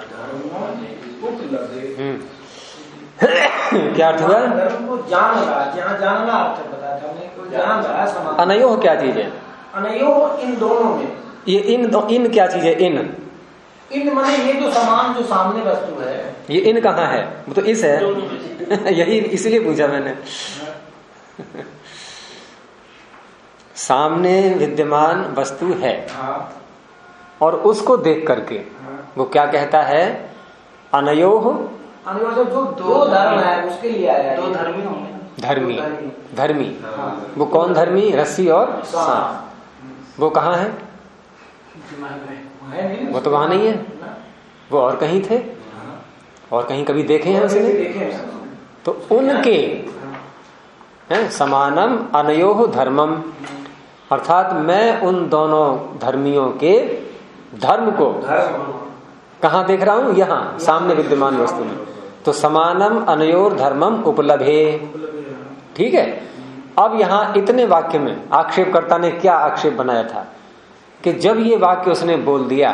क्या अर्थ हुआ? जान रहा, जहाँ जानना अर्थ बताया था हमने, को जान रहा समान। अनयोह क्या चीज है? अनयोह इन दोनों में। ये इन क्या चीज है? इन माने ये जो समान जो सामने वस्तु है, ये इन कहाँ है? वो तो इस है। यही इसलिए पूछा मैंने। सामने विद्यमान वस्तु है और उसको देख करके वो क्या कहता है, अनयोह जो दो धर्म है उसके लिए आया है। दो धर्मी होंगे, धर्मी। वो कौन धर्मी, रस्सी और सांप। वो कहाँ है, वो तो वहां नहीं है, वो और कहीं थे, और कहीं कभी देखे हैं उसने, तो उनके हैं समानम अनयोह धर्मम, अर्थात मैं उन दोनों धर्मियों के धर्म को कहाँ देख रहा हूं, यहां सामने विद्यमान वस्तु में। तो समानम अनयोर धर्मम उपलभे। ठीक है, अब यहां इतने वाक्य में आक्षेपकर्ता ने क्या आक्षेप बनाया था कि जब ये वाक्य उसने बोल दिया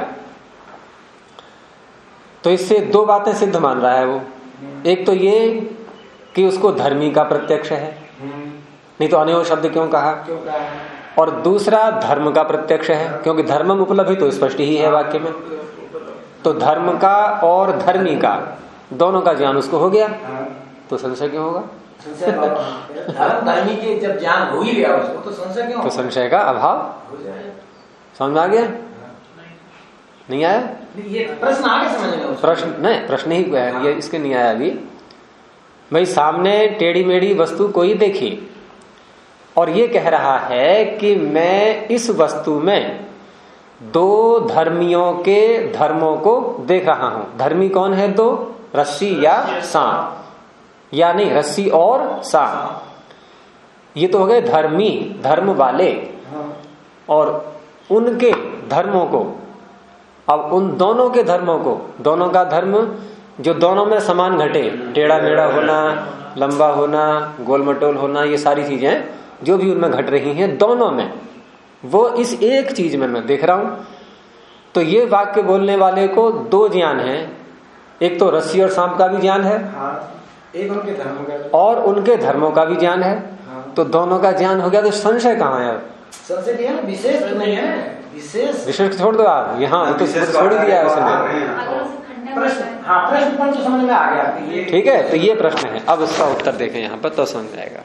तो इससे दो बातें सिद्ध मान रहा है वो। एक तो ये कि उसको धर्मी का प्रत्यक्ष है, नहीं तो अनयोह शब्द क्यों कहा, और दूसरा धर्म का प्रत्यक्ष है, क्योंकि धर्मम उपलब्धि तो स्पष्ट ही है वाक्य में। तो धर्म का और धर्मी का दोनों का ज्ञान उसको हो गया, तो संशय क्यों होगा, धर्म धर्मी के जब ज्ञान हो ही गया उसको तो संशय क्यों, तो संशय का अभाव समझ में आ गया, नहीं आया ये प्रश्न आगे समझ में, प्रश्न नहीं, प्रश्न ही है ये, इसके नहीं आया अभी। भाई सामने टेढ़ी मेढ़ी वस्तु कोई देखी और ये कह रहा है कि मैं इस वस्तु में दो धर्मियों के धर्मों को देख रहा हूं। धर्मी कौन है, दो, रस्सी या सांप, या नहीं रस्सी और सांप, ये तो हो गए धर्मी, धर्म वाले, और उनके धर्मों को, अब उन दोनों के धर्मों को, दोनों का धर्म जो दोनों में समान घटे, टेढ़ा मेढ़ा होना, लंबा होना, गोल मटोल होना, ये सारी चीजें जो भी उनमें घट रही हैं दोनों में, वो इस एक चीज में मैं देख रहा हूं। तो ये वाक्य बोलने वाले को दो ज्ञान है, एक तो रस्सी और सांप का भी ज्ञान है, एक उनके धर्म का और उनके धर्मों का भी ज्ञान है। तो दोनों का ज्ञान हो गया, तो संशय कहाँ है, संशय है विशेष नहीं है, विशेष छोड़ दो आप, यहाँ तो छोड़ ही दिया है उसने। प्रश्न पर तो समझ में आ गया, ठीक है, तो ये प्रश्न है, अब उसका उत्तर देखें यहाँ पर तो समझ आएगा।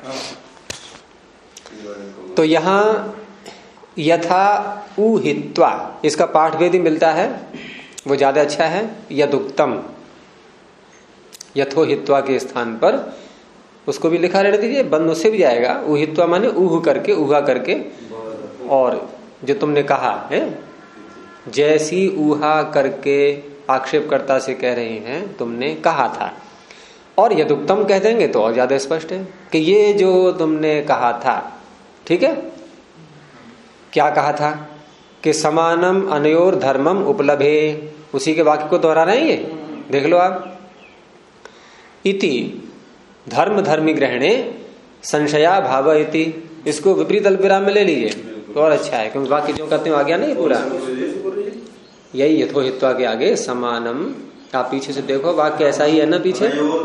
तो यहाँ यथा उहित्वा, इसका पाठ भेद मिलता है, वो ज्यादा अच्छा है। यदुक्तम, यथोहित्वा के स्थान पर उसको भी लिखा रहने दीजिए, बंद उससे भी जाएगा। उहित्वा माने ऊह करके, ऊहा करके, और जो तुमने कहा है जैसी ऊहा करके आक्षेपकर्ता से कह रहे हैं तुमने कहा था, और यदुक्तम कह देंगे तो और ज्यादा स्पष्ट है कि ये जो तुमने कहा था, ठीक है, क्या कहा था कि समानम अनयोर धर्मम उपलभे, उसी के वाक्य को दोहरा रहे हैं ये, देख लो आप। इति धर्म धर्मी ग्रहणे संशया भाव इति, इसको विपरीत अल्पविराम में ले लीजिए तो और अच्छा है, क्योंकि वाक्य जो कहते हो आ गया नहीं पूरा, यही यथोहित्वा के आगे समानम। आप पीछे से देखो वाक्य ऐसा ही है ना, पीछे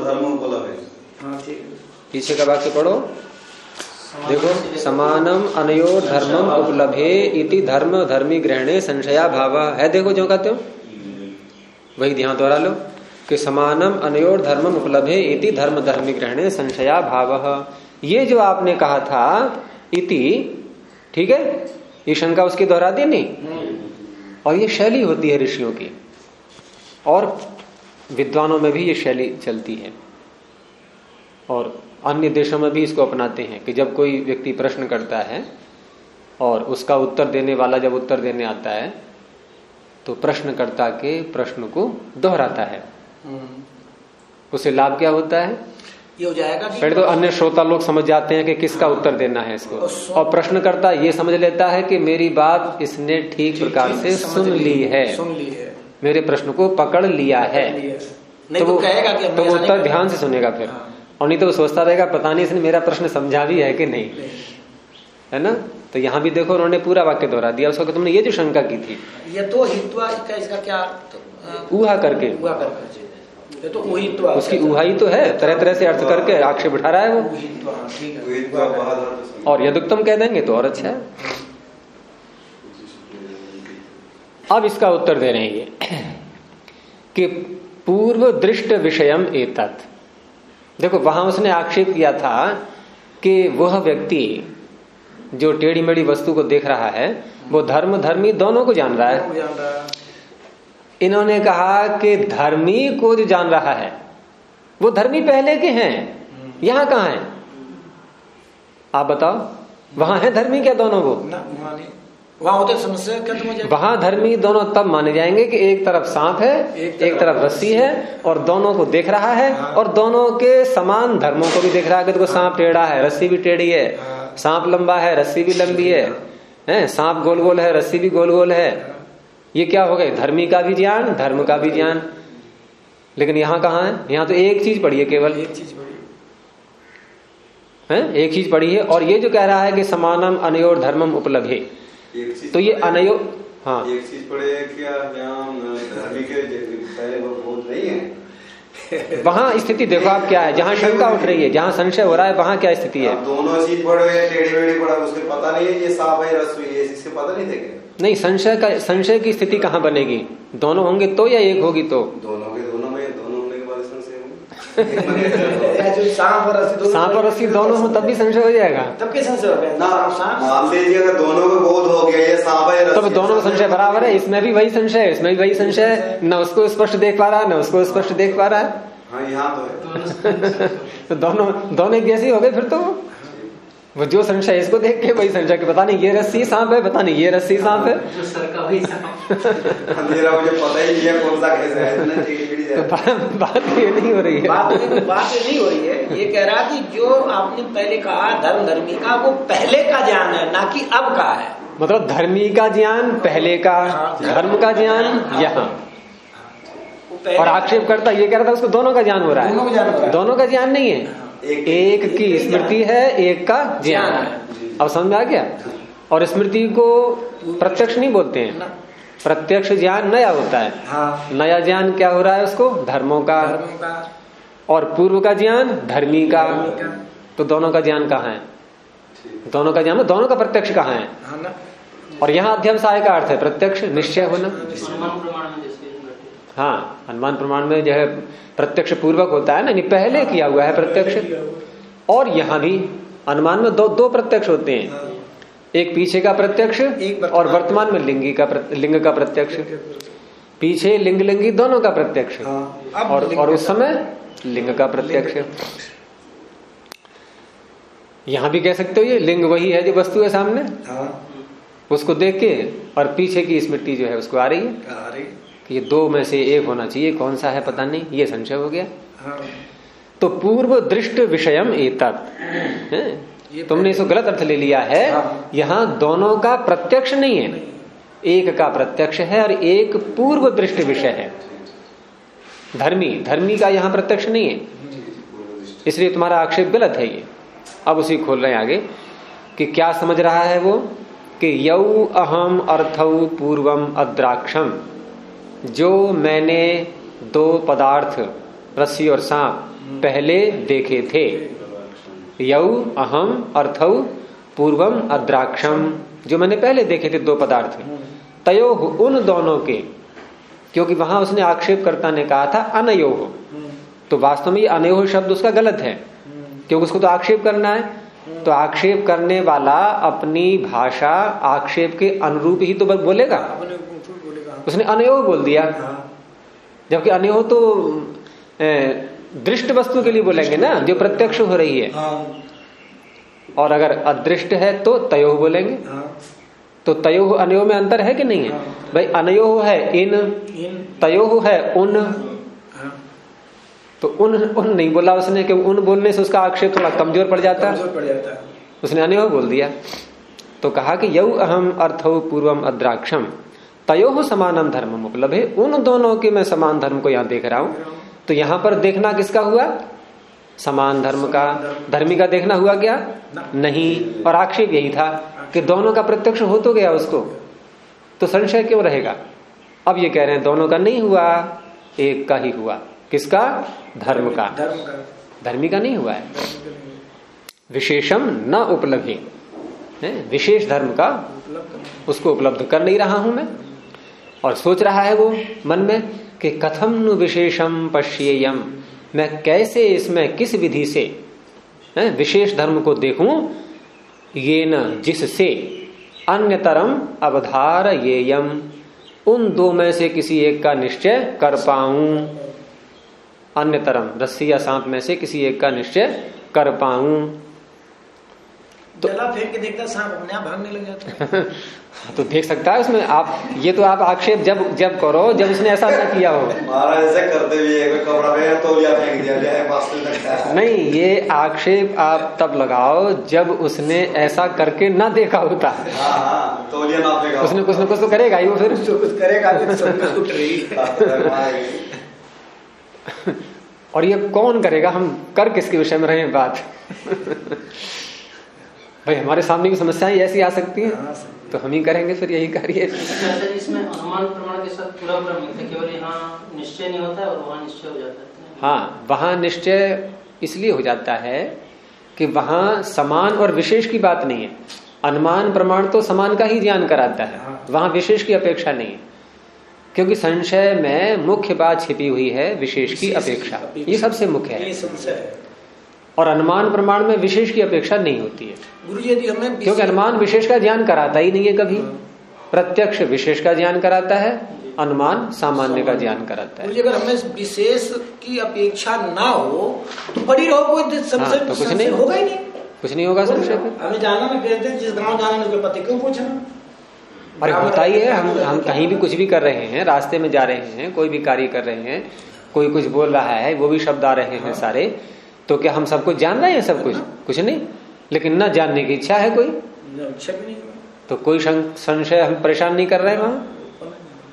पीछे का वाक्य पढ़ो, देखो समानम अनयोर धर्मम उपलभे इति धर्म धर्मी ग्रहणे संशया भाव है, देखो जो कहते हो वही ध्यान दोहरा लो कि समानम अनयोर धर्मम उपलभे इति धर्म धर्मी ग्रहणे संशया भाव। ये जो आपने कहा था इति, ठीक है, ये शंका उसकी दोहरा दी नहीं, और ये शैली होती है ऋषियों की, और विद्वानों में भी ये शैली चलती है, और अन्य देशों में भी इसको अपनाते हैं कि जब कोई व्यक्ति प्रश्न करता है और उसका उत्तर देने वाला जब उत्तर देने आता है तो प्रश्नकर्ता के प्रश्न को दोहराता है, उससे लाभ क्या होता है, ये हो जाएगा पहले तो अन्य श्रोता लोग समझ जाते हैं कि किसका उत्तर देना है इसको, और प्रश्नकर्ता ये समझ लेता है कि मेरी बात इसने ठीक प्रकार से सुन ली है, मेरे प्रश्न को पकड़ लिया है, तो वो उत्तर ध्यान से सुनेगा फिर, और नहीं तो वो सोचता रहेगा पता नहीं इसने मेरा प्रश्न समझा भी है कि नहीं, है ना। तो यहाँ भी देखो उन्होंने पूरा वाक्य दोहरा दिया उसका, तुमने ये जो शंका की थी ये तो हित्वा, इसका क्या ऊहा करके, ये तो उहित्वा, उसकी ऊहाई तो है, तरह तरह से अर्थ करके आक्षेप उठा रहा है वो, और यदुक्तम कह देंगे तो और अच्छा है। अब इसका उत्तर दे रहे हैं ये कि पूर्व दृष्ट विषयम एतत्, देखो वहां उसने आक्षेप किया था कि वह व्यक्ति जो टेढ़ी मेढ़ी वस्तु को देख रहा है वो धर्म धर्मी दोनों को जान रहा है। इन्होंने कहा कि धर्मी को जो जान रहा है वो धर्मी पहले के हैं, यहां कहां है आप बताओ? वहां है धर्मी क्या दोनों को? वहां होते समस्या खत्म हो जाए। वहां धर्मी दोनों तब माने जाएंगे कि एक तरफ सांप है, एक तरफ रस्सी है और दोनों को देख रहा है और दोनों के समान धर्मों को भी देख रहा है कि देखो सांप टेढ़ा है, रस्सी भी टेढ़ी है, सांप लंबा है, रस्सी भी लंबी है, सांप गोल गोल है, रस्सी भी गोल गोल है। ये क्या हो गए? धर्मी का भी ज्ञान, धर्म का भी ज्ञान। लेकिन यहाँ कहाँ है? यहाँ तो एक चीज पड़ी है, केवल एक चीज पड़ी है, एक चीज पड़ी है। और ये जो कह रहा है कि समानम अनयोर धर्मम उपलब्धे, तो ये अनयो, हाँ एक चीज पड़े क्या धर्मी के पहले वो बोध नहीं है। वहां स्थिति देखो आप क्या है, जहां शंका उठ रही है, जहां संशय हो रहा है, वहां क्या स्थिति है? दोनों चीज पड़े, टेढ़ी मेढ़ी पड़ा, उसके पता नहीं है ये सांप है रस्सी है, इससे पता नहीं थे। नहीं, संशय की स्थिति कहाँ बनेगी? दोनों होंगे तो या एक होगी तो? दोनों होने के बाद संशय होगा। सांप और रस्सी दोनों हो तब भी संशय हो जाएगा। तब कैसे संशय हो गया? मान लीजिए अगर दोनों को बोध हो गया ये सांप है रस्सी, तब दोनों का संशय बराबर है। इसमें भी वही संशय है, इसमें भी वही संशय है, न उसको स्पष्ट देख पा रहा है न उसको स्पष्ट देख पा रहा है। हाँ यहाँ तो है। तो दोनों एक जैसे हो गए फिर तो। वो जो संशय इसको देख के वही संशय कि पता नहीं ये रस्सी सांप है, पता नहीं ये रस्सी सांप है। जो सर का वही सांप। अंधेरा मुझे पता ही नहीं है कौन सा कैसे है। बात ये नहीं हो रही है, बात ये नहीं हो रही है। ये कह रहा कि जो आपने पहले कहा धर्म धर्मी का, वो पहले का ज्ञान है ना कि अब का है। मतलब धर्मी का ज्ञान पहले का, धर्म का ज्ञान यहाँ। और आक्षेप करता ये कह रहा था उसको दोनों का ज्ञान हो रहा है। दोनों का ज्ञान नहीं है, एक की स्मृति है, एक का ज्ञान है। अब समझ में आ गया? और स्मृति को प्रत्यक्ष नहीं बोलते हैं, प्रत्यक्ष ज्ञान नया होता है। हाँ। नया ज्ञान क्या हो रहा है उसको? धर्मों का। और पूर्व का ज्ञान धर्मी का। तो दोनों का ज्ञान कहाँ है? दोनों का ज्ञान, दोनों का प्रत्यक्ष कहाँ है? और यहाँ अध्यवसाय का अर्थ है प्रत्यक्ष निश्चय होना। हाँ, अनुमान प्रमाण में जो है प्रत्यक्ष पूर्वक होता है ना, पहले किया हुआ है प्रत्यक्ष। और यहाँ भी अनुमान में दो प्रत्यक्ष होते हैं, एक पीछे का प्रत्यक्ष और वर्तमान में लिंग का प्रत्यक्ष। पीछे लिंगी दोनों का प्रत्यक्ष और उस समय लिंग का प्रत्यक्ष। यहाँ भी कह सकते हो ये लिंग वही है जो वस्तु है सामने, उसको देख के और पीछे की स्मृति जो है उसको आ रही है कि ये दो में से एक होना चाहिए, कौन सा है पता नहीं, ये संशय हो गया। तो पूर्व दृष्ट विषयम एतत्, तुमने इसको गलत अर्थ ले लिया है। यहाँ दोनों का प्रत्यक्ष नहीं है, एक का प्रत्यक्ष है और एक पूर्व दृष्ट विषय है। धर्मी का यहाँ प्रत्यक्ष नहीं है, इसलिए तुम्हारा आक्षेप गलत है ये। अब उसी खोल रहे हैं आगे कि क्या समझ रहा है वो कि यौ अहम अर्थौ पूर्वम अद्राक्षम, जो मैंने दो पदार्थ रस्सी और सांप पहले देखे थे। यौ अहम अर्थौ पूर्वम अद्राक्षम, जो मैंने पहले देखे थे दो पदार्थ, तयो उन दोनों के, क्योंकि वहां उसने आक्षेपकर्ता ने कहा था अनयोह, तो वास्तव में ये अनयोह शब्द उसका गलत है, क्योंकि उसको तो आक्षेप करना है। तो आक्षेप करने वाला अपनी भाषा आक्षेप के अनुरूप ही तो बोलेगा। उसने अनयोह बोल दिया, जबकि अनयोह तो दृष्ट वस्तु के लिए बोलेंगे ना, जो प्रत्यक्ष हो रही है। और अगर अदृष्ट है तो तयोह बोलेंगे। तो तयोह अनयोह में अंतर है कि नहीं है भाई? अनयोह है इन, तयोह है उन। तो उन नहीं बोला उसने, क्योंकि उन बोलने से उसका आक्षेप थोड़ा कमजोर पड़ जाता है। उसने अनयोह बोल दिया। तो कहा कि यौ अहम अर्थौ पूर्वम अद्राक्षम तयोह समानम धर्मम उपलब्धे, उन दोनों के मैं समान धर्म को यहाँ देख रहा हूं। तो यहाँ पर देखना किसका हुआ? समान धर्म का। धर्मी का देखना हुआ क्या? नहीं। और आक्षेप यही था कि दोनों का प्रत्यक्ष हो तो गया उसको, तो संशय क्यों रहेगा? अब ये कह रहे हैं दोनों का नहीं हुआ, एक का ही हुआ। किसका? धर्म का। धर्मी का नहीं हुआ है। विशेषम न उपलब्धि, विशेष धर्म का उसको उपलब्ध कर नहीं रहा हूं मैं। और सोच रहा है वो मन में कि कथम नु विशेषम पश्येयम, मैं कैसे इसमें किस विधि से विशेष धर्म को देखूं, ये न जिससे अन्यतरम अवधारयेयम, उन दो में से किसी एक का निश्चय कर पाऊं। अन्यतरम रस्सी या सांप में से किसी एक का निश्चय कर पाऊं। तो फेंक के देखता सांप अपने आप भागने लग जाता है। तो देख सकता है उसमें आप, ये तो आप आक्षेप जब करो जब उसने ऐसा न किया हो। महाराज ऐसे करते भी है, कपड़ा में तौलिया फेंक दिया, नहीं, ये आक्षेप आप तब लगाओ जब उसने ऐसा करके ना देखा होता। तौलिया ना फेंका, उसने कुछ न कुछ तो करेगा ही, वो फिर कुछ करेगा। और ये कौन करेगा? हम कर किसके विषय में रहे बात? भाई हमारे सामने की समस्याएं ऐसी आ सकती हैं, तो हम ही करेंगे फिर यही कार्य। इसमें अनुमान प्रमाण के साथ पूरा मिलता है, केवल यहाँ निश्चय नहीं होता है और वहाँ निश्चय हो जाता है। हाँ, वहां निश्चय इसलिए हो जाता है कि वहां समान और विशेष की बात नहीं है। अनुमान प्रमाण तो समान का ही ज्ञान कराता है, वहां विशेष की अपेक्षा नहीं है, क्योंकि संशय में मुख्य बात छिपी हुई है विशेष की अपेक्षा, ये सबसे मुख्य है। और अनुमान प्रमाण में विशेष की अपेक्षा नहीं होती है, गुरुजी यदि हमें, क्योंकि अनुमान विशेष का ज्ञान कराता ही नहीं है कभी। प्रत्यक्ष विशेष का ज्ञान कराता है, अनुमान सामान्य का ज्ञान कराता है। अगर हमें विशेष की अपेक्षा ना हो तो पड़ी रहो, कोई संशय तो कुछ नहीं होगा ही नहीं, कुछ नहीं होगा संशय पे। हमें जाना ना, कहते हैं जिस गांव जाना उसके पति क्यों पूछना। अरे होता ही है, हम कहीं भी कुछ भी कर रहे हैं, रास्ते में जा रहे हैं, कोई भी कार्य कर रहे हैं, कोई कुछ बोल रहा है, वो भी शब्द आ रहे हैं सारे, तो क्या हम सब कुछ जान रहे हैं? सब कुछ नहीं, लेकिन न जानने की इच्छा है कोई, तो कोई संशय हम परेशान नहीं कर रहे हैं वहां।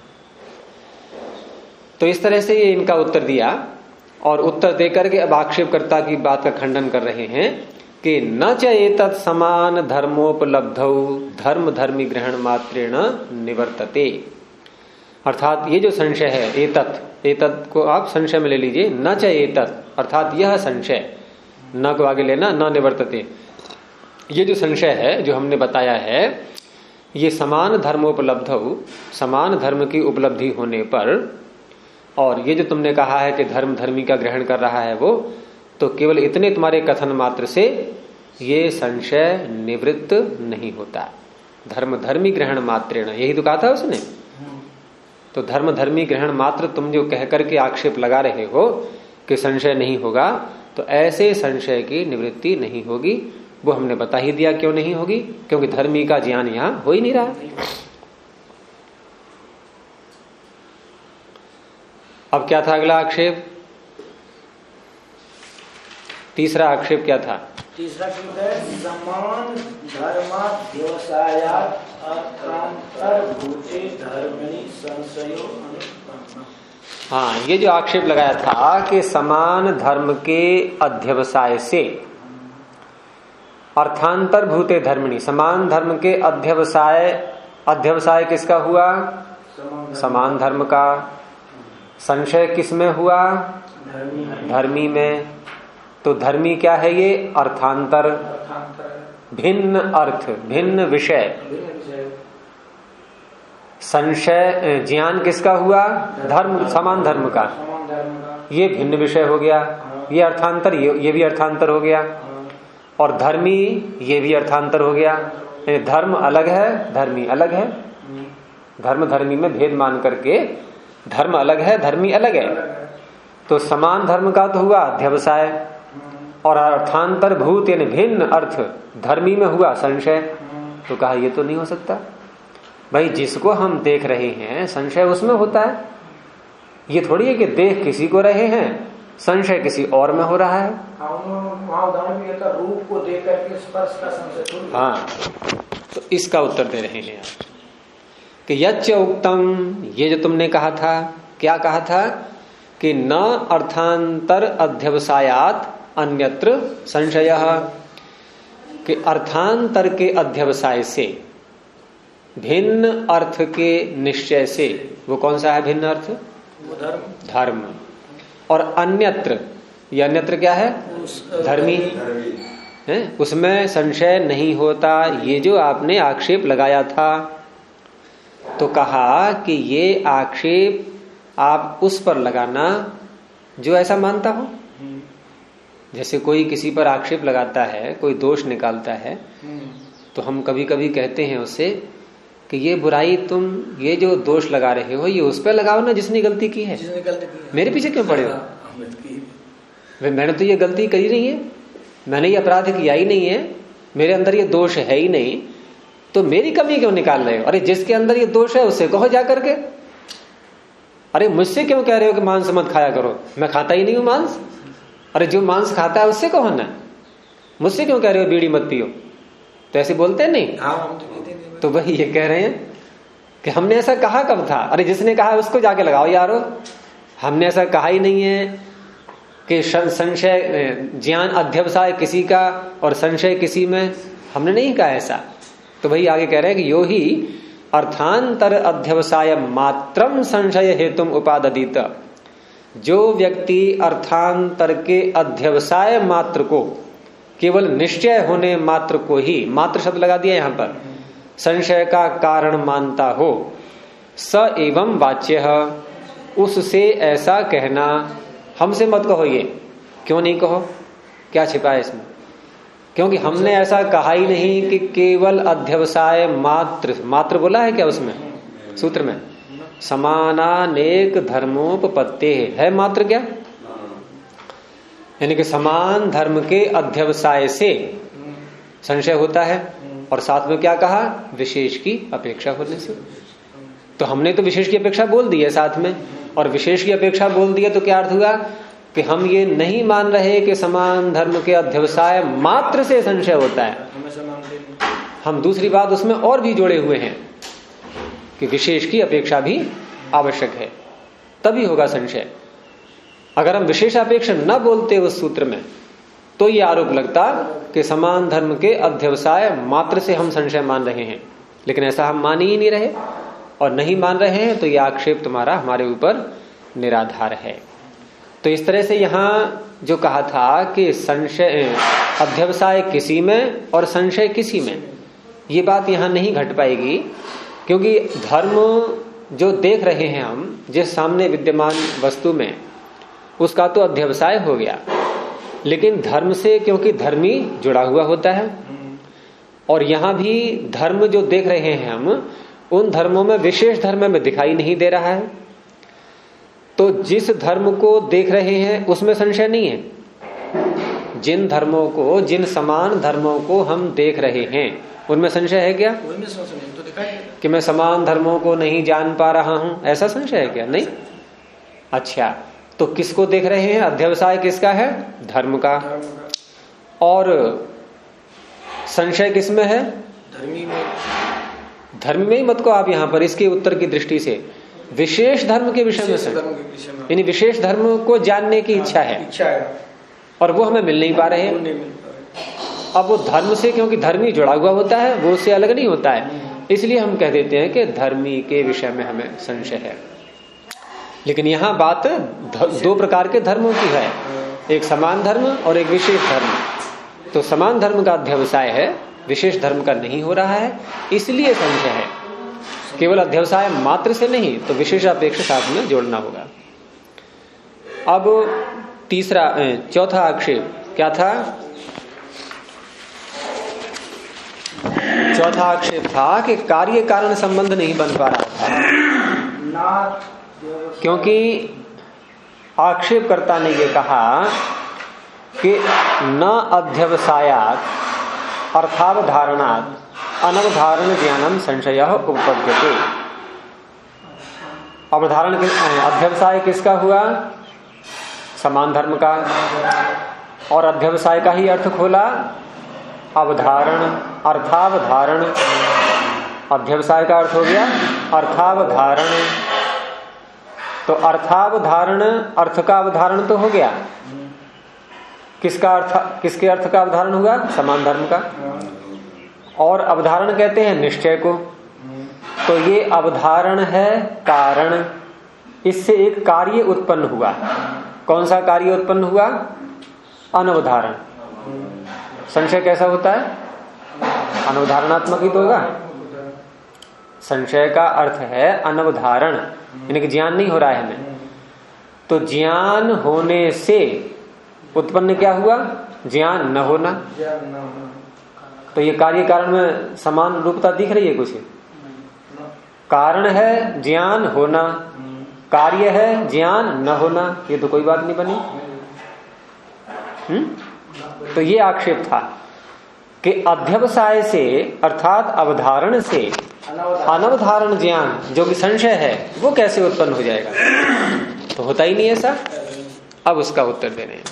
तो इस तरह से ये इनका उत्तर दिया, और उत्तर देकर के अब आक्षेपकर्ता की बात का खंडन कर रहे हैं कि न च एतत् समान धर्मोपलब्धौ धर्म धर्मी ग्रहण मात्रेण निवर्तते। अर्थात ये जो संशय है, एतत् को आप संशय में ले लीजिए, न च एतत् अर्थात यह संशय, न को आगे लेना, न निवर्तते। ये जो संशय है जो हमने बताया है, ये समान धर्मोपलब्धौ, समान धर्म की उपलब्धि होने पर, और ये जो तुमने कहा है कि धर्म धर्मी का ग्रहण कर रहा है वो, तो केवल इतने तुम्हारे कथन मात्र से ये संशय निवृत्त नहीं होता। धर्म धर्मी ग्रहण मात्रेण, यही तो कहा था उसने। तो धर्म धर्मी ग्रहण मात्र तुम जो कह करके आक्षेप लगा रहे हो कि संशय नहीं होगा, तो ऐसे संशय की निवृत्ति नहीं होगी। वो हमने बता ही दिया क्यों नहीं होगी, क्योंकि धर्मी का ज्ञान यहां हो ही नहीं रहा। अब क्या था अगला आक्षेप? तीसरा आक्षेप क्या था? तीसरा आक्षेप है समान धर्माध्यवसायात् अर्थांतरभूते धर्मणि संशयो अनुपपन्नः। हाँ, ये जो आक्षेप लगाया था कि समान धर्म के अध्यवसाय से अर्थांतर भूते धर्मणि, समान धर्म के अध्यवसाय किसका हुआ? समान धर्म का। संशय किस में हुआ? धर्मी में। तो धर्मी क्या है ये? अर्थांतर, भिन्न अर्थ, भिन्न विषय। संशय ज्ञान किसका हुआ? धर्म, समान धर्म का। ये भिन्न विषय हो गया, ये अर्थांतर, ये भी अर्थांतर हो गया। और धर्मी, ये भी अर्थांतर हो गया। धर्म अलग है, धर्मी अलग है। धर्म धर्मी में भेद मान करके धर्म अलग है, धर्मी अलग है। तो समान धर्म का तो हुआ अध्यवसाय, और अर्थांतर भूत यानी भिन्न अर्थ धर्मी में हुआ संशय। तो कहा ये तो नहीं हो सकता भाई, जिसको हम देख रहे हैं संशय उसमें होता है। ये थोड़ी है कि देख किसी को रहे हैं, संशय किसी और में हो रहा है। रूप को देख करके स्पर्श का संशय। हाँ, तो इसका उत्तर दे रहे हैं आप कि यच्च उक्तम, ये जो तुमने कहा था, क्या कहा था? कि न अर्थांतर अध्यवसायात अन्यत्र संशयः, कि अर्थांतर के अध्यवसाय से, भिन्न अर्थ के निश्चय से, वो कौन सा है भिन्न अर्थ? धर्म। और अन्यत्र, ये अन्यत्र क्या है? धर्मी है, उसमें संशय नहीं होता। ये जो आपने आक्षेप लगाया था, तो कहा कि ये आक्षेप आप उस पर लगाना जो ऐसा मानता हो। जैसे कोई किसी पर आक्षेप लगाता है, कोई दोष निकालता है, तो हम कभी कभी कहते हैं उससे कि ये बुराई तुम ये जो दोष लगा रहे हो ये उस पर लगाओ ना जिसने गलती की है, मेरे पीछे क्यों पड़े हो? मैंने तो ये गलती करी नहीं है, मैंने ये अपराध किया ही नहीं है, मेरे अंदर ये दोष है ही नहीं, तो मेरी कमी क्यों निकाल रहे हो? अरे जिसके अंदर ये दोष है उससे कहो जा करके। अरे मुझसे क्यों कह रहे हो कि मांस मत खाया करो? मैं खाता ही नहीं हूं मांस। अरे जो मांस खाता है उससे कहो ना, मुझसे क्यों कह रहे हो बीड़ी मत पियो? तो ऐसे बोलते हैं नहीं? तो वही ये कह रहे हैं कि हमने ऐसा कहा कब था? अरे जिसने कहा उसको जाके लगाओ यारो, हमने ऐसा कहा ही नहीं है कि संशय ज्ञान अध्यवसाय किसी का और संशय किसी में, हमने नहीं कहा ऐसा। तो वही आगे कह रहे हैं कि यो ही अर्थांतर अध्यवसाय मात्रम संशय हेतुम उपाददीत। जो व्यक्ति अर्थांतर के अध्यवसाय मात्र को, केवल निश्चय होने मात्र को ही, मात्र शब्द लगा दिया यहां पर, संशय का कारण मानता हो, स एवं वाच्य, उससे ऐसा कहना। हमसे मत कहो, ये क्यों नहीं कहो? क्या छिपा है इसमें? क्योंकि हमने ऐसा कहा ही नहीं कि केवल अध्यवसाय मात्र, मात्र बोला है क्या उसमें सूत्र में? समानानेक धर्मोपपत्ति है मात्र क्या? यानी कि समान धर्म के अध्यवसाय से संशय होता है, और साथ में क्या कहा? विशेष की अपेक्षा होने से। तो हमने तो विशेष की अपेक्षा बोल दी है साथ में, और विशेष की अपेक्षा बोल दी है तो क्या अर्थ हुआ कि हम ये नहीं मान रहे कि समान धर्म के अध्यवसाय मात्र से संशय होता है। हम दूसरी बात उसमें और भी जोड़े हुए हैं कि विशेष की अपेक्षा भी आवश्यक है, तभी होगा संशय। अगर हम विशेषापेक्षा न बोलते उस सूत्र में तो ये आरोप लगता कि समान धर्म के अध्यवसाय मात्र से हम संशय मान रहे हैं, लेकिन ऐसा हम मान ही नहीं रहे, और नहीं मान रहे हैं तो ये आक्षेप तुम्हारा हमारे ऊपर निराधार है। तो इस तरह से यहां जो कहा था कि संशय अध्यवसाय किसी में और संशय किसी में, ये बात यहां नहीं घट पाएगी, क्योंकि धर्म जो देख रहे हैं हम जिस सामने विद्यमान वस्तु में, उसका तो अध्यवसाय हो गया, लेकिन धर्म से क्योंकि धर्मी जुड़ा हुआ होता है, और यहां भी धर्म जो देख रहे हैं हम, उन धर्मों में विशेष धर्म में दिखाई नहीं दे रहा है। तो जिस धर्म को देख रहे हैं उसमें संशय नहीं है। जिन धर्मों को, जिन समान धर्मों को हम देख रहे हैं उनमें संशय है क्या? तो कि मैं समान धर्मों को नहीं जान पा रहा हूं, ऐसा संशय है क्या? नहीं। अच्छा, तो किसको देख रहे हैं? अध्यवसाय किसका है? धर्म का। और संशय किसमें है? धर्मी में। धर्म में ही मत को आप यहां पर इसके उत्तर की दृष्टि से विशेष धर्म के विषय में, यानी विशेष धर्म को जानने की इच्छा है, और वो हमें मिल नहीं पा रहे हैं। अब वो धर्म से क्योंकि धर्मी जुड़ा हुआ होता है, वो उससे अलग नहीं होता है, इसलिए हम कह देते हैं कि धर्मी के विषय में हमें संशय है। लेकिन यहाँ बात दो प्रकार के धर्मों की है, एक समान धर्म और एक विशेष धर्म। तो समान धर्म का अध्यवसाय है, विशेष धर्म का नहीं हो रहा है, इसलिए संशय है। केवल अध्यवसाय मात्र से नहीं, तो विशेषापेक्षा साथ में जोड़ना होगा। अब चौथा आक्षेप क्या था? चौथा आक्षेप था कि कार्य कारण संबंध नहीं बन पा रहा था, क्योंकि आक्षेपकर्ता ने यह कहा कि न अध्यवसायात् अर्थावधारणात् अनवधारण ज्ञानम संशय उपपद्यते। अवधारण अध्यवसाय किसका हुआ? समान धर्म का, और अध्यवसाय का ही अर्थ खोला अवधारण, अर्थावधारण। अध्यवसाय का अर्थ हो गया अर्थावधारण। तो अर्थावधारण, अर्थ का अवधारण तो हो गया, किसका अर्थ, किसके अर्थ का अवधारण हुआ? समान धर्म का। और अवधारण कहते हैं निश्चय को। तो ये अवधारण है कारण, इससे एक कार्य उत्पन्न हुआ। कौन सा कार्य उत्पन्न हुआ? अनवधारण। संशय कैसा होता है? अनवधारणात्मक ही तो होगा। संशय का अर्थ है अनवधारण, यानी कि ज्ञान नहीं हो रहा है हमें। तो ज्ञान होने से उत्पन्न क्या हुआ? ज्ञान न होना। तो ये कार्य कारण में समान रूपता दिख रही है कुछ? कारण है ज्ञान होना, कार्य है ज्ञान न होना, ये तो कोई बात नहीं बनी। तो ये आक्षेप था कि अध्यवसाय से अर्थात अवधारण से अनवधारण ज्ञान जो कि संशय है वो कैसे उत्पन्न हो जाएगा? तो होता ही नहीं ऐसा। अब उसका उत्तर दे रहे हैं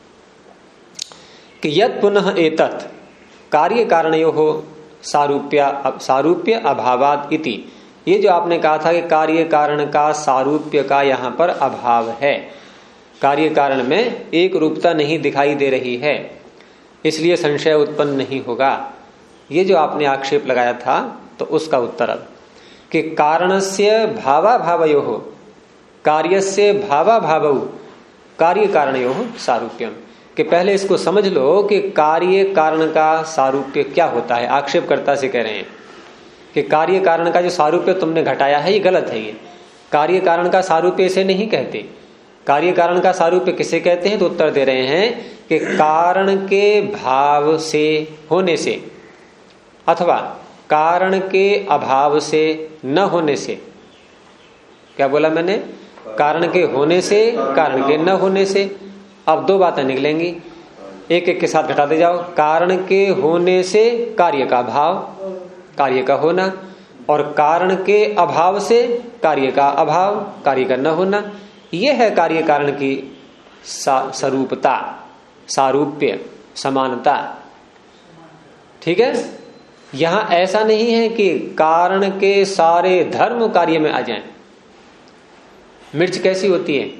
कि यत् पुनः एतत् कार्य कारणयोः सारूप्य अभावात् इति। ये जो आपने कहा था कि कार्य कारण का सारूप्य का यहां पर अभाव है, कार्य कारण में एक रूपता नहीं दिखाई दे रही है, इसलिए संशय उत्पन्न नहीं होगा, ये जो आपने आक्षेप लगाया था, तो उसका उत्तर अब कि कारणस्य भावाभावयोः कार्यस्य भावाभावौ कार्य कारणयोः सारूप्यम। कि पहले इसको समझ लो कि कार्य कारण का सारूप्य क्या होता है। आक्षेपकर्ता से कह रहे हैं कि कार्य कारण का जो सारूप्य तुमने घटाया है ये गलत है। ये कार्य कारण का सारूप्य इसे नहीं कहते। कार्य कारण का सारूप्य किसे कहते हैं? तो उत्तर दे रहे हैं कि कारण के भाव से होने से अथवा कारण के अभाव से न होने से। क्या बोला मैंने? कारण के होने से, कारण के न होने से। अब दो बातें निकलेंगी, एक एक के साथ घटाते जाओ। कारण के होने से कार्य का भाव, कार्य का होना, और कारण के अभाव से कार्य का अभाव, कार्य का न होना। यह है कार्य कारण की स्वरूपता, सारूप्य, समानता। ठीक है। यहां ऐसा नहीं है कि कारण के सारे धर्म कार्य में आ जाएं। मिर्च कैसी होती है?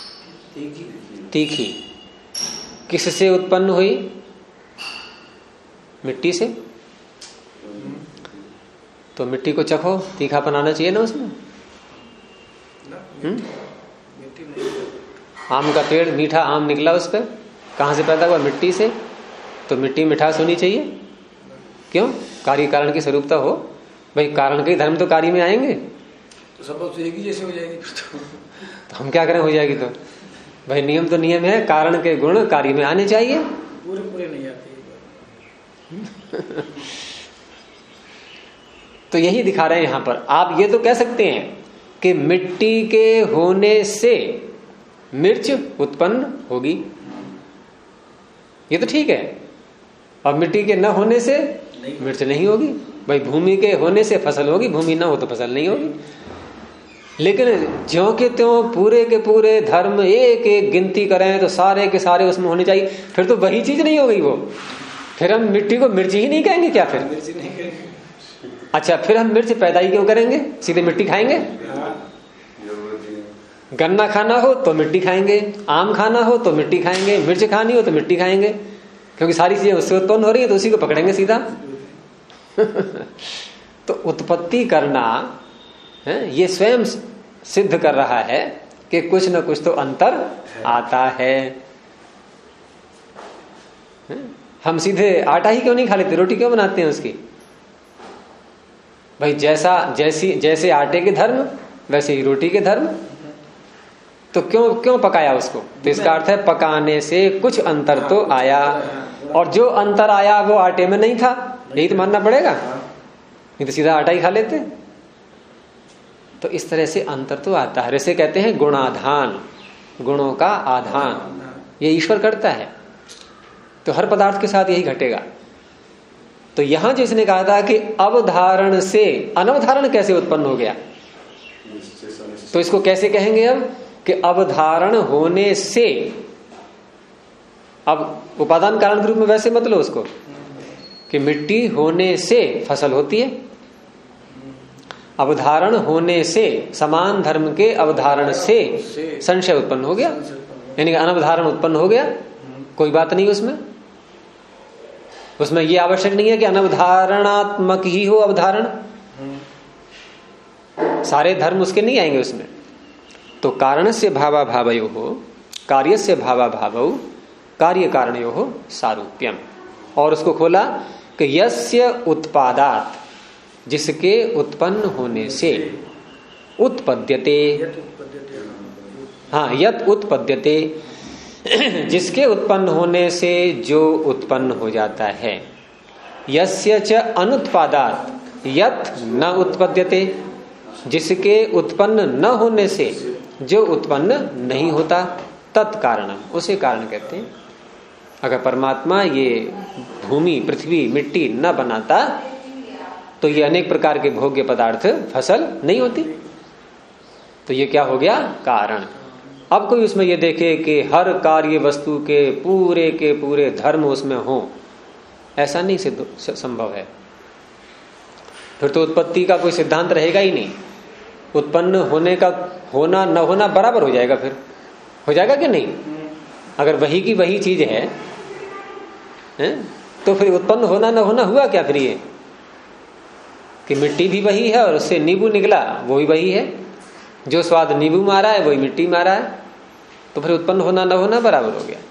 तीखी। किससे उत्पन्न हुई? मिट्टी से। तो मिट्टी को चखो, तीखापन आना चाहिए ना उसमें। आम का पेड़, मीठा आम निकला उस पर, कहां से पैदा हुआ? मिट्टी से। तो मिट्टी मिठास होनी चाहिए। क्यों? कार्य कारण की स्वरूपता हो। भाई कारण के धर्म तो कार्य में आएंगे, तो सब एक ही जैसे हो जाएगी। तो हम क्या करें? हो जाएगी तो भाई नियम तो नियम है, कारण के गुण कार्य में आने चाहिए। पूरे नहीं आते। तो यही दिखा रहे हैं यहां पर। आप ये तो कह सकते हैं कि मिट्टी के होने से मिर्च उत्पन्न होगी, ये तो ठीक है। और मिट्टी के न होने से मिर्च नहीं होगी। भाई भूमि के होने से फसल होगी, भूमि ना हो तो फसल नहीं होगी। लेकिन ज्यों के त्यों पूरे के पूरे धर्म एक एक गिनती करें तो सारे के सारे उसमें होने चाहिए, फिर तो वही चीज नहीं हो गई वो। फिर हम मिट्टी को मिर्च ही नहीं कहेंगे क्या? फिर मिर्च नहीं कहेंगे। अच्छा, फिर हम मिर्च पैदा ही क्यों करेंगे? सीधे मिट्टी खाएंगे। गन्ना खाना हो तो मिट्टी खाएंगे, आम खाना हो तो मिट्टी खाएंगे, मिर्च खानी हो तो मिट्टी खाएंगे, क्योंकि सारी चीजें उससे उत्पन्न हो रही है, तो उसी को पकड़ेंगे सीधा। तो उत्पत्ति करना है, ये स्वयं सिद्ध कर रहा है कि कुछ न कुछ तो अंतर आता है। हम सीधे आटा ही क्यों नहीं खा लेते? रोटी क्यों बनाते हैं उसकी? भाई जैसे आटे के धर्म वैसे ही रोटी के धर्म। तो क्यों पकाया उसको? तो इसका अर्थ है पकाने से कुछ अंतर तो आया, और जो अंतर आया वो आटे में नहीं था, यही तो मानना पड़ेगा। नहीं तो सीधा आटा ही खा लेते। तो इस तरह से अंतर तो आता है। इसे कहते हैं गुणाधान, गुणों का आधान। ये ईश्वर करता है, तो हर पदार्थ के साथ यही घटेगा। तो यहां जिसने कहा था कि अवधारण से अनवधारण कैसे उत्पन्न हो गया, तो इसको कैसे कहेंगे अब? कि अवधारण होने से। अब उपादान कारण के रूप में वैसे मत लो उसको कि मिट्टी होने से फसल होती है। अवधारण होने से, समान धर्म के अवधारण से संशय उत्पन्न हो गया, यानी कि अनवधारण उत्पन्न हो गया। कोई बात नहीं उसमें ये आवश्यक नहीं है कि अनवधारणात्मक ही हो अवधारण। सारे धर्म उसके नहीं आएंगे उसमें। तो कारण से भावाभावयो हो, कार्य से भावाभावौ कार्य कारणयो हो सारूप्यम। और उसको खोला कि यस्य उत्पादात, जिसके उत्पन्न होने से, उत्पद्यते, हाँ यत उत्पद्यते, जिसके उत्पन्न होने से जो उत्पन्न हो जाता है। यस्य च अनुत्पादात् यत् न उत्पद्यते, जिसके उत्पन्न न होने से जो उत्पन्न नहीं होता, तत्कारणम, उसे कारण कहते हैं। अगर परमात्मा ये भूमि, पृथ्वी, मिट्टी न बनाता तो ये अनेक प्रकार के भोग्य पदार्थ, फसल नहीं होती। तो ये क्या हो गया? कारण। अब कोई उसमें ये देखे कि हर कार्य वस्तु के पूरे धर्म उसमें हो, ऐसा नहीं सिद्ध संभव है। फिर तो उत्पत्ति का कोई सिद्धांत रहेगा ही नहीं। उत्पन्न होने का होना न होना बराबर हो जाएगा। फिर हो जाएगा कि नहीं? अगर वही की वही चीज है तो फिर उत्पन्न होना न होना हुआ क्या? फिर ये कि मिट्टी भी वही है और उससे नींबू निकला, वो भी वही है। जो स्वाद नींबू मारा है वही मिट्टी मारा है, तो फिर उत्पन्न होना न होना बराबर हो गया।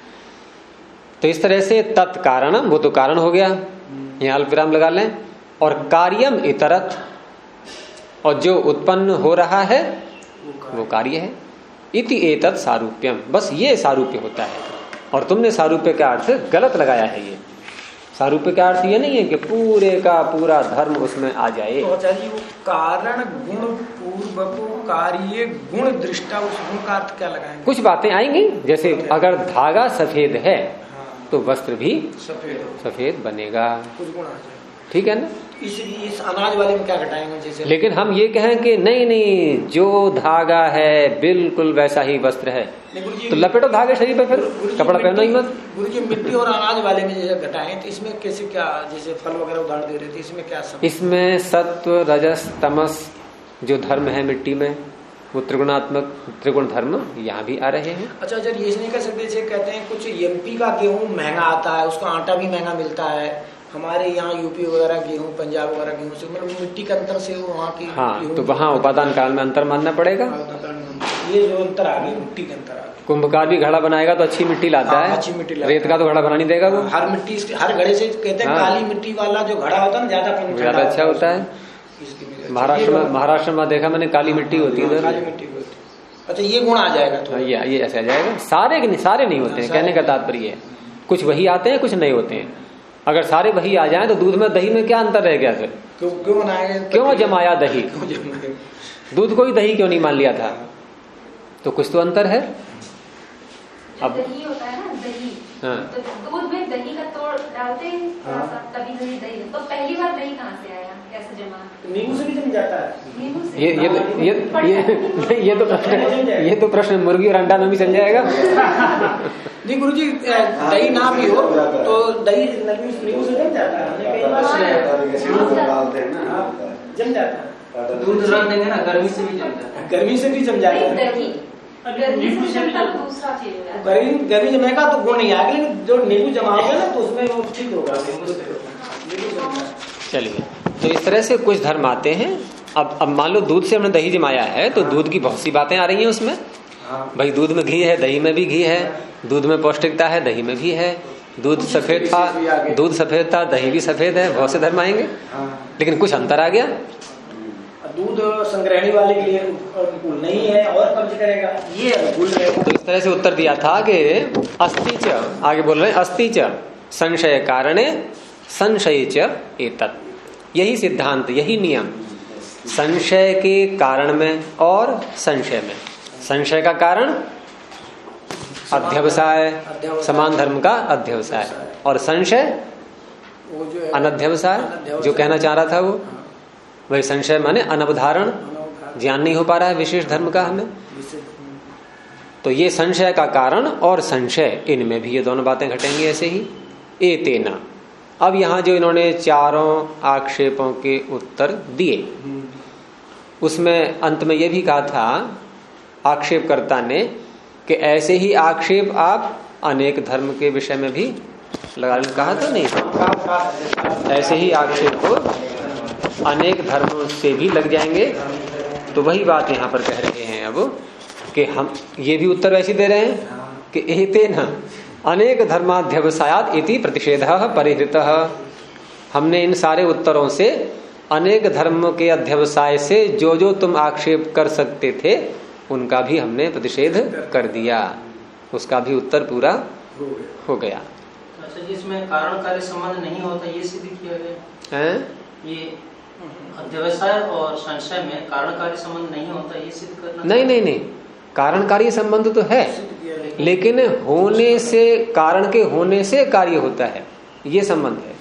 तो इस तरह से तत्कारणम, वो तो कारण हो गया, यहाँ अल्प विराम लगा लें। और कार्यम इतरत, और जो उत्पन्न हो रहा है वो कार्य है। इति एतत् सारूप्यम, बस ये सारूप्य होता है। और तुमने सारूप्य का अर्थ गलत लगाया है। ये सारूप्य का अर्थ ये नहीं है कि पूरे का पूरा धर्म उसमें आ जाए। तो आचार्य वो कारण गुण पूर्वक कार्य गुण दृष्टा, उस गुण का अर्थ क्या लगाएंगे? कुछ बातें आएंगी, जैसे अगर धागा सफेद है तो वस्त्र भी सफेद बनेगा, कुछ गुण आ जाए, ठीक है ना? इस अनाज वाले में क्या घटाएंगे जैसे? लेकिन हम ये कहें कि नहीं, जो धागा है बिल्कुल वैसा ही वस्त्र है, तो लपेटो धागे शरीर पे, फिर कपड़ा पहनो ही मत। गुरु जी मिट्टी और अनाज वाले में जैसे घटाएं तो इसमें कैसे, क्या जैसे फल वगैरह उदाहरण दे रहे थे, इसमें क्या सब? इसमें सत्व रजस तमस जो धर्म है मिट्टी में, वो त्रिगुणात्मक त्रिगुण धर्म यहाँ भी आ रहे हैं। अच्छा अच्छा, ये नहीं कर सकते जैसे कहते हैं कुछ एमपी का गेहूं महंगा आता है, उसका आटा भी महंगा मिलता है, हमारे यहाँ यूपी वगैरह गेहूं, पंजाब वगैरह गेहूं से, मतलब मिट्टी का अंतर से वहाँ की। हाँ, तो वहाँ उपादान काल में अंतर मानना पड़ेगा। ये जो अंतर आ गया, मिट्टी का अंतर आ गया। कुंभकार भी घड़ा बनाएगा तो अच्छी मिट्टी लाता है, अच्छी मिट्टी, रेत का तो घड़ा बना नहीं देगा वो। हर मिट्टी, हर घड़े से कहते हैं काली मिट्टी वाला जो घड़ा होता है ना ज्यादा अच्छा होता है। महाराष्ट्र में देखा मैंने, काली मिट्टी होती है, काली मिट्टी होती है। अच्छा, ये गुण आ जाएगा तो ये ऐसा आ जाएगा। सारे नहीं होते हैं, कहने का तात्पर्य है कुछ वही आते हैं, कुछ नहीं होते हैं। अगर सारे वही आ जाएं तो दूध में दही में क्या अंतर रह गया? फिर क्यों जमाया दही? दूध को ही दही क्यों नहीं मान लिया था? तो कुछ तो अंतर है। अब दही होता है ना, दही, तो दूध में दही का तोड़ डालते हैं, तभी दही। तो पहली बार दही कहाँ से आया, कैसे जमा? नींबू से भी जम जाता है। नींबू से? ये तो प्रश्न मुर्गी और अंडा में भी चल जाएगा। नहीं गुरु जी, दही ना भी हो तो दही नींबू से जम जाता है, जम जाता है। दूध रख देंगे ना, गर्मी से भी जम जाता है। गर्मी से भी जम जाता है। गर्मी जमेगा तो गुण नहीं आएगा, लेकिन जो नींबू जमा होगा ना तो उसमें वो ठीक होगा। चलिए, तो इस तरह से कुछ धर्म आते हैं। अब मान लो दूध से हमने दही जमाया है तो दूध की बहुत सी बातें आ रही हैं उसमें। भाई दूध में घी है, दही में भी घी है, दूध में पौष्टिकता है, दही में भी है। दूध सफेद था, दही भी सफेद है, बहुत से धर्म आएंगे। लेकिन कुछ अंतर आ गया। दूध संग्रहणी वाले के लिए अनुकूल नहीं है और कब्ज करेगा, ये अनुकूल है। तो इस तरह से उत्तर दिया था कि अस्ति च, आगे बोल रहे हैं, अस्ति च संशय कारणे संशय च एतत्। यही सिद्धांत, यही नियम संशय के कारण में और संशय में। संशय का कारण अध्यवसाय, समान धर्म का अध्यवसाय, और संशय अनध्यवसाय, जो कहना चाह रहा था वो वही। संशय माने अनवधारण, ज्ञान नहीं हो पा रहा है विशेष धर्म का हमें। तो ये संशय का कारण और संशय, इनमें भी ये दोनों बातें घटेंगी ऐसे ही। एतेना, अब यहाँ जो इन्होंने चारों आक्षेपों के उत्तर दिए, उसमें अंत में ये भी कहा था आक्षेपकर्ता ने कि ऐसे ही आक्षेप आप अनेक धर्म के विषय में भी लगा, कहा था नहीं? ऐसे ही आक्षेप को अनेक धर्मों से भी लग जाएंगे। तो वही बात यहाँ पर कह रहे हैं अब कि हम ये भी उत्तर वैसे दे रहे हैं कि एतेन अनेक धर्माध्यवसायात् इति प्रतिषेधः परिहृतः। हमने इन सारे उत्तरों से अनेक धर्म के अध्यवसाय से जो जो तुम आक्षेप कर सकते थे उनका भी हमने प्रतिषेध कर दिया, उसका भी उत्तर पूरा हो गया। अच्छा, जिसमें कारण कार्य संबंध नहीं होता ये सिद्ध किया गया है? ये अध्यवसाय और संशय में कारण कार्य संबंध नहीं होता ये सिद्ध करना? नहीं, कारणकारी संबंध तो है, लेकिन होने से, कारण के होने से कार्य होता है, ये संबंध है।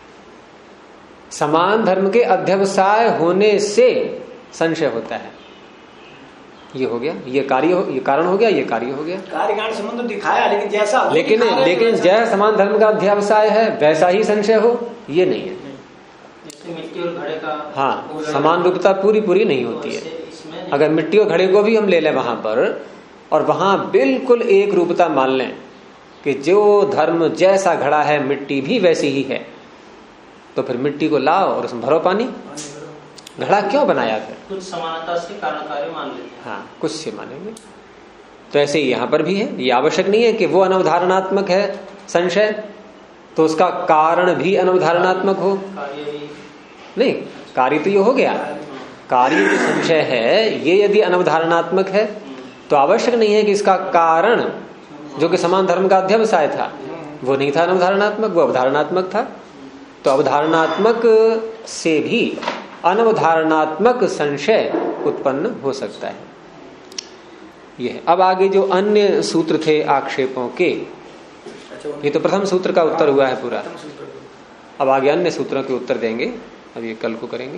समान धर्म के अध्यवसाय होने से संशय होता है, ये हो गया, ये कारण हो गया, ये कार्य हो गया। कार्य कारण संबंध दिखाया, लेकिन जैसा लेकिन जैसा समान धर्म का अध्यवसाय है वैसा ही संशय हो, ये नहीं है। जैसे मिट्टी और घड़े का, हाँ, समान रूपता पूरी नहीं होती है। अगर मिट्टी और घड़े को भी हम ले लें वहां पर, और वहां बिल्कुल एक रूपता मान लें कि जो धर्म जैसा घड़ा है मिट्टी भी वैसी ही है, तो फिर मिट्टी को लाओ और उसमें भरो पानी, घड़ा क्यों बनाया फिर? कुछ समानता से कारण कार्य मान लेते हैं। हाँ, कुछ से मानेंगे। तो ऐसे ही यहां पर भी है, ये आवश्यक नहीं है कि वो अनवधारणात्मक है संशय तो उसका कारण भी अनवधारणात्मक हो। नहीं, कार्य तो ये हो गया, कार्य जो संशय है ये यदि अनवधारणात्मक है तो आवश्यक नहीं है कि इसका कारण जो कि समान धर्म का अध्यवसाय था वो नहीं था अनवधारणात्मक, वो अवधारणात्मक था। तो अवधारणात्मक से भी अनवधारणात्मक संशय उत्पन्न हो सकता है। यह अब आगे जो अन्य सूत्र थे आक्षेपों के, ये तो प्रथम सूत्र का उत्तर हुआ है पूरा। अब आगे अन्य सूत्रों के उत्तर देंगे, अब ये कल को करेंगे।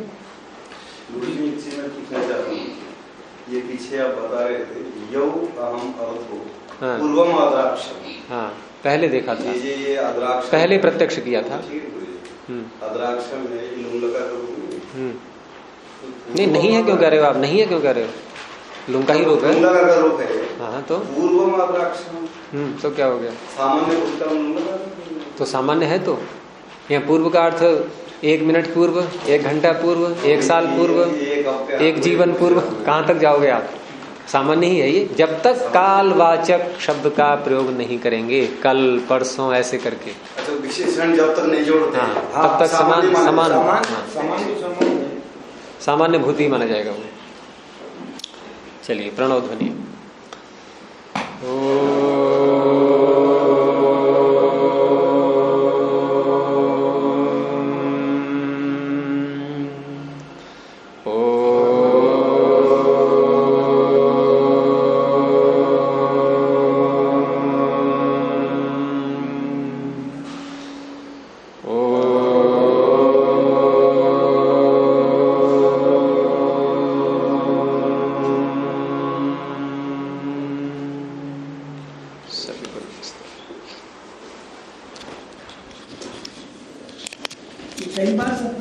ये पीछे आप बता रहे थे यौ अहम अवधो पूर्वम अद्राक्षम। हाँ, पहले देखा था, ये अद्राक्षम पहले प्रत्यक्ष किया था। अद्राक्षम है लुंग का रूप नहीं है क्यों कह रहे हो आप? नहीं है क्यों कह रहे हो? लुंग का ही रूप है, लुंग का रूप है। हाँ, तो पूर्वम अद्राक्षम तो क्या हो गया? सामान्य उत्तम तो सामान्य है, तो यहाँ पूर्व का अर्थ 1 मिनट पूर्व, 1 घंटा पूर्व, 1 साल पूर्व, 1 जीवन पूर्व, कहाँ तक जाओगे आप? सामान्य ही है ये। जब तक कालवाचक शब्द का प्रयोग नहीं करेंगे, कल परसों ऐसे करके, अच्छा, विशेषण जब तक नहीं जोड़ते, तब तक सामान्य भूति माना जाएगा वो। चलिए, प्रणव ध्वनि। कई बार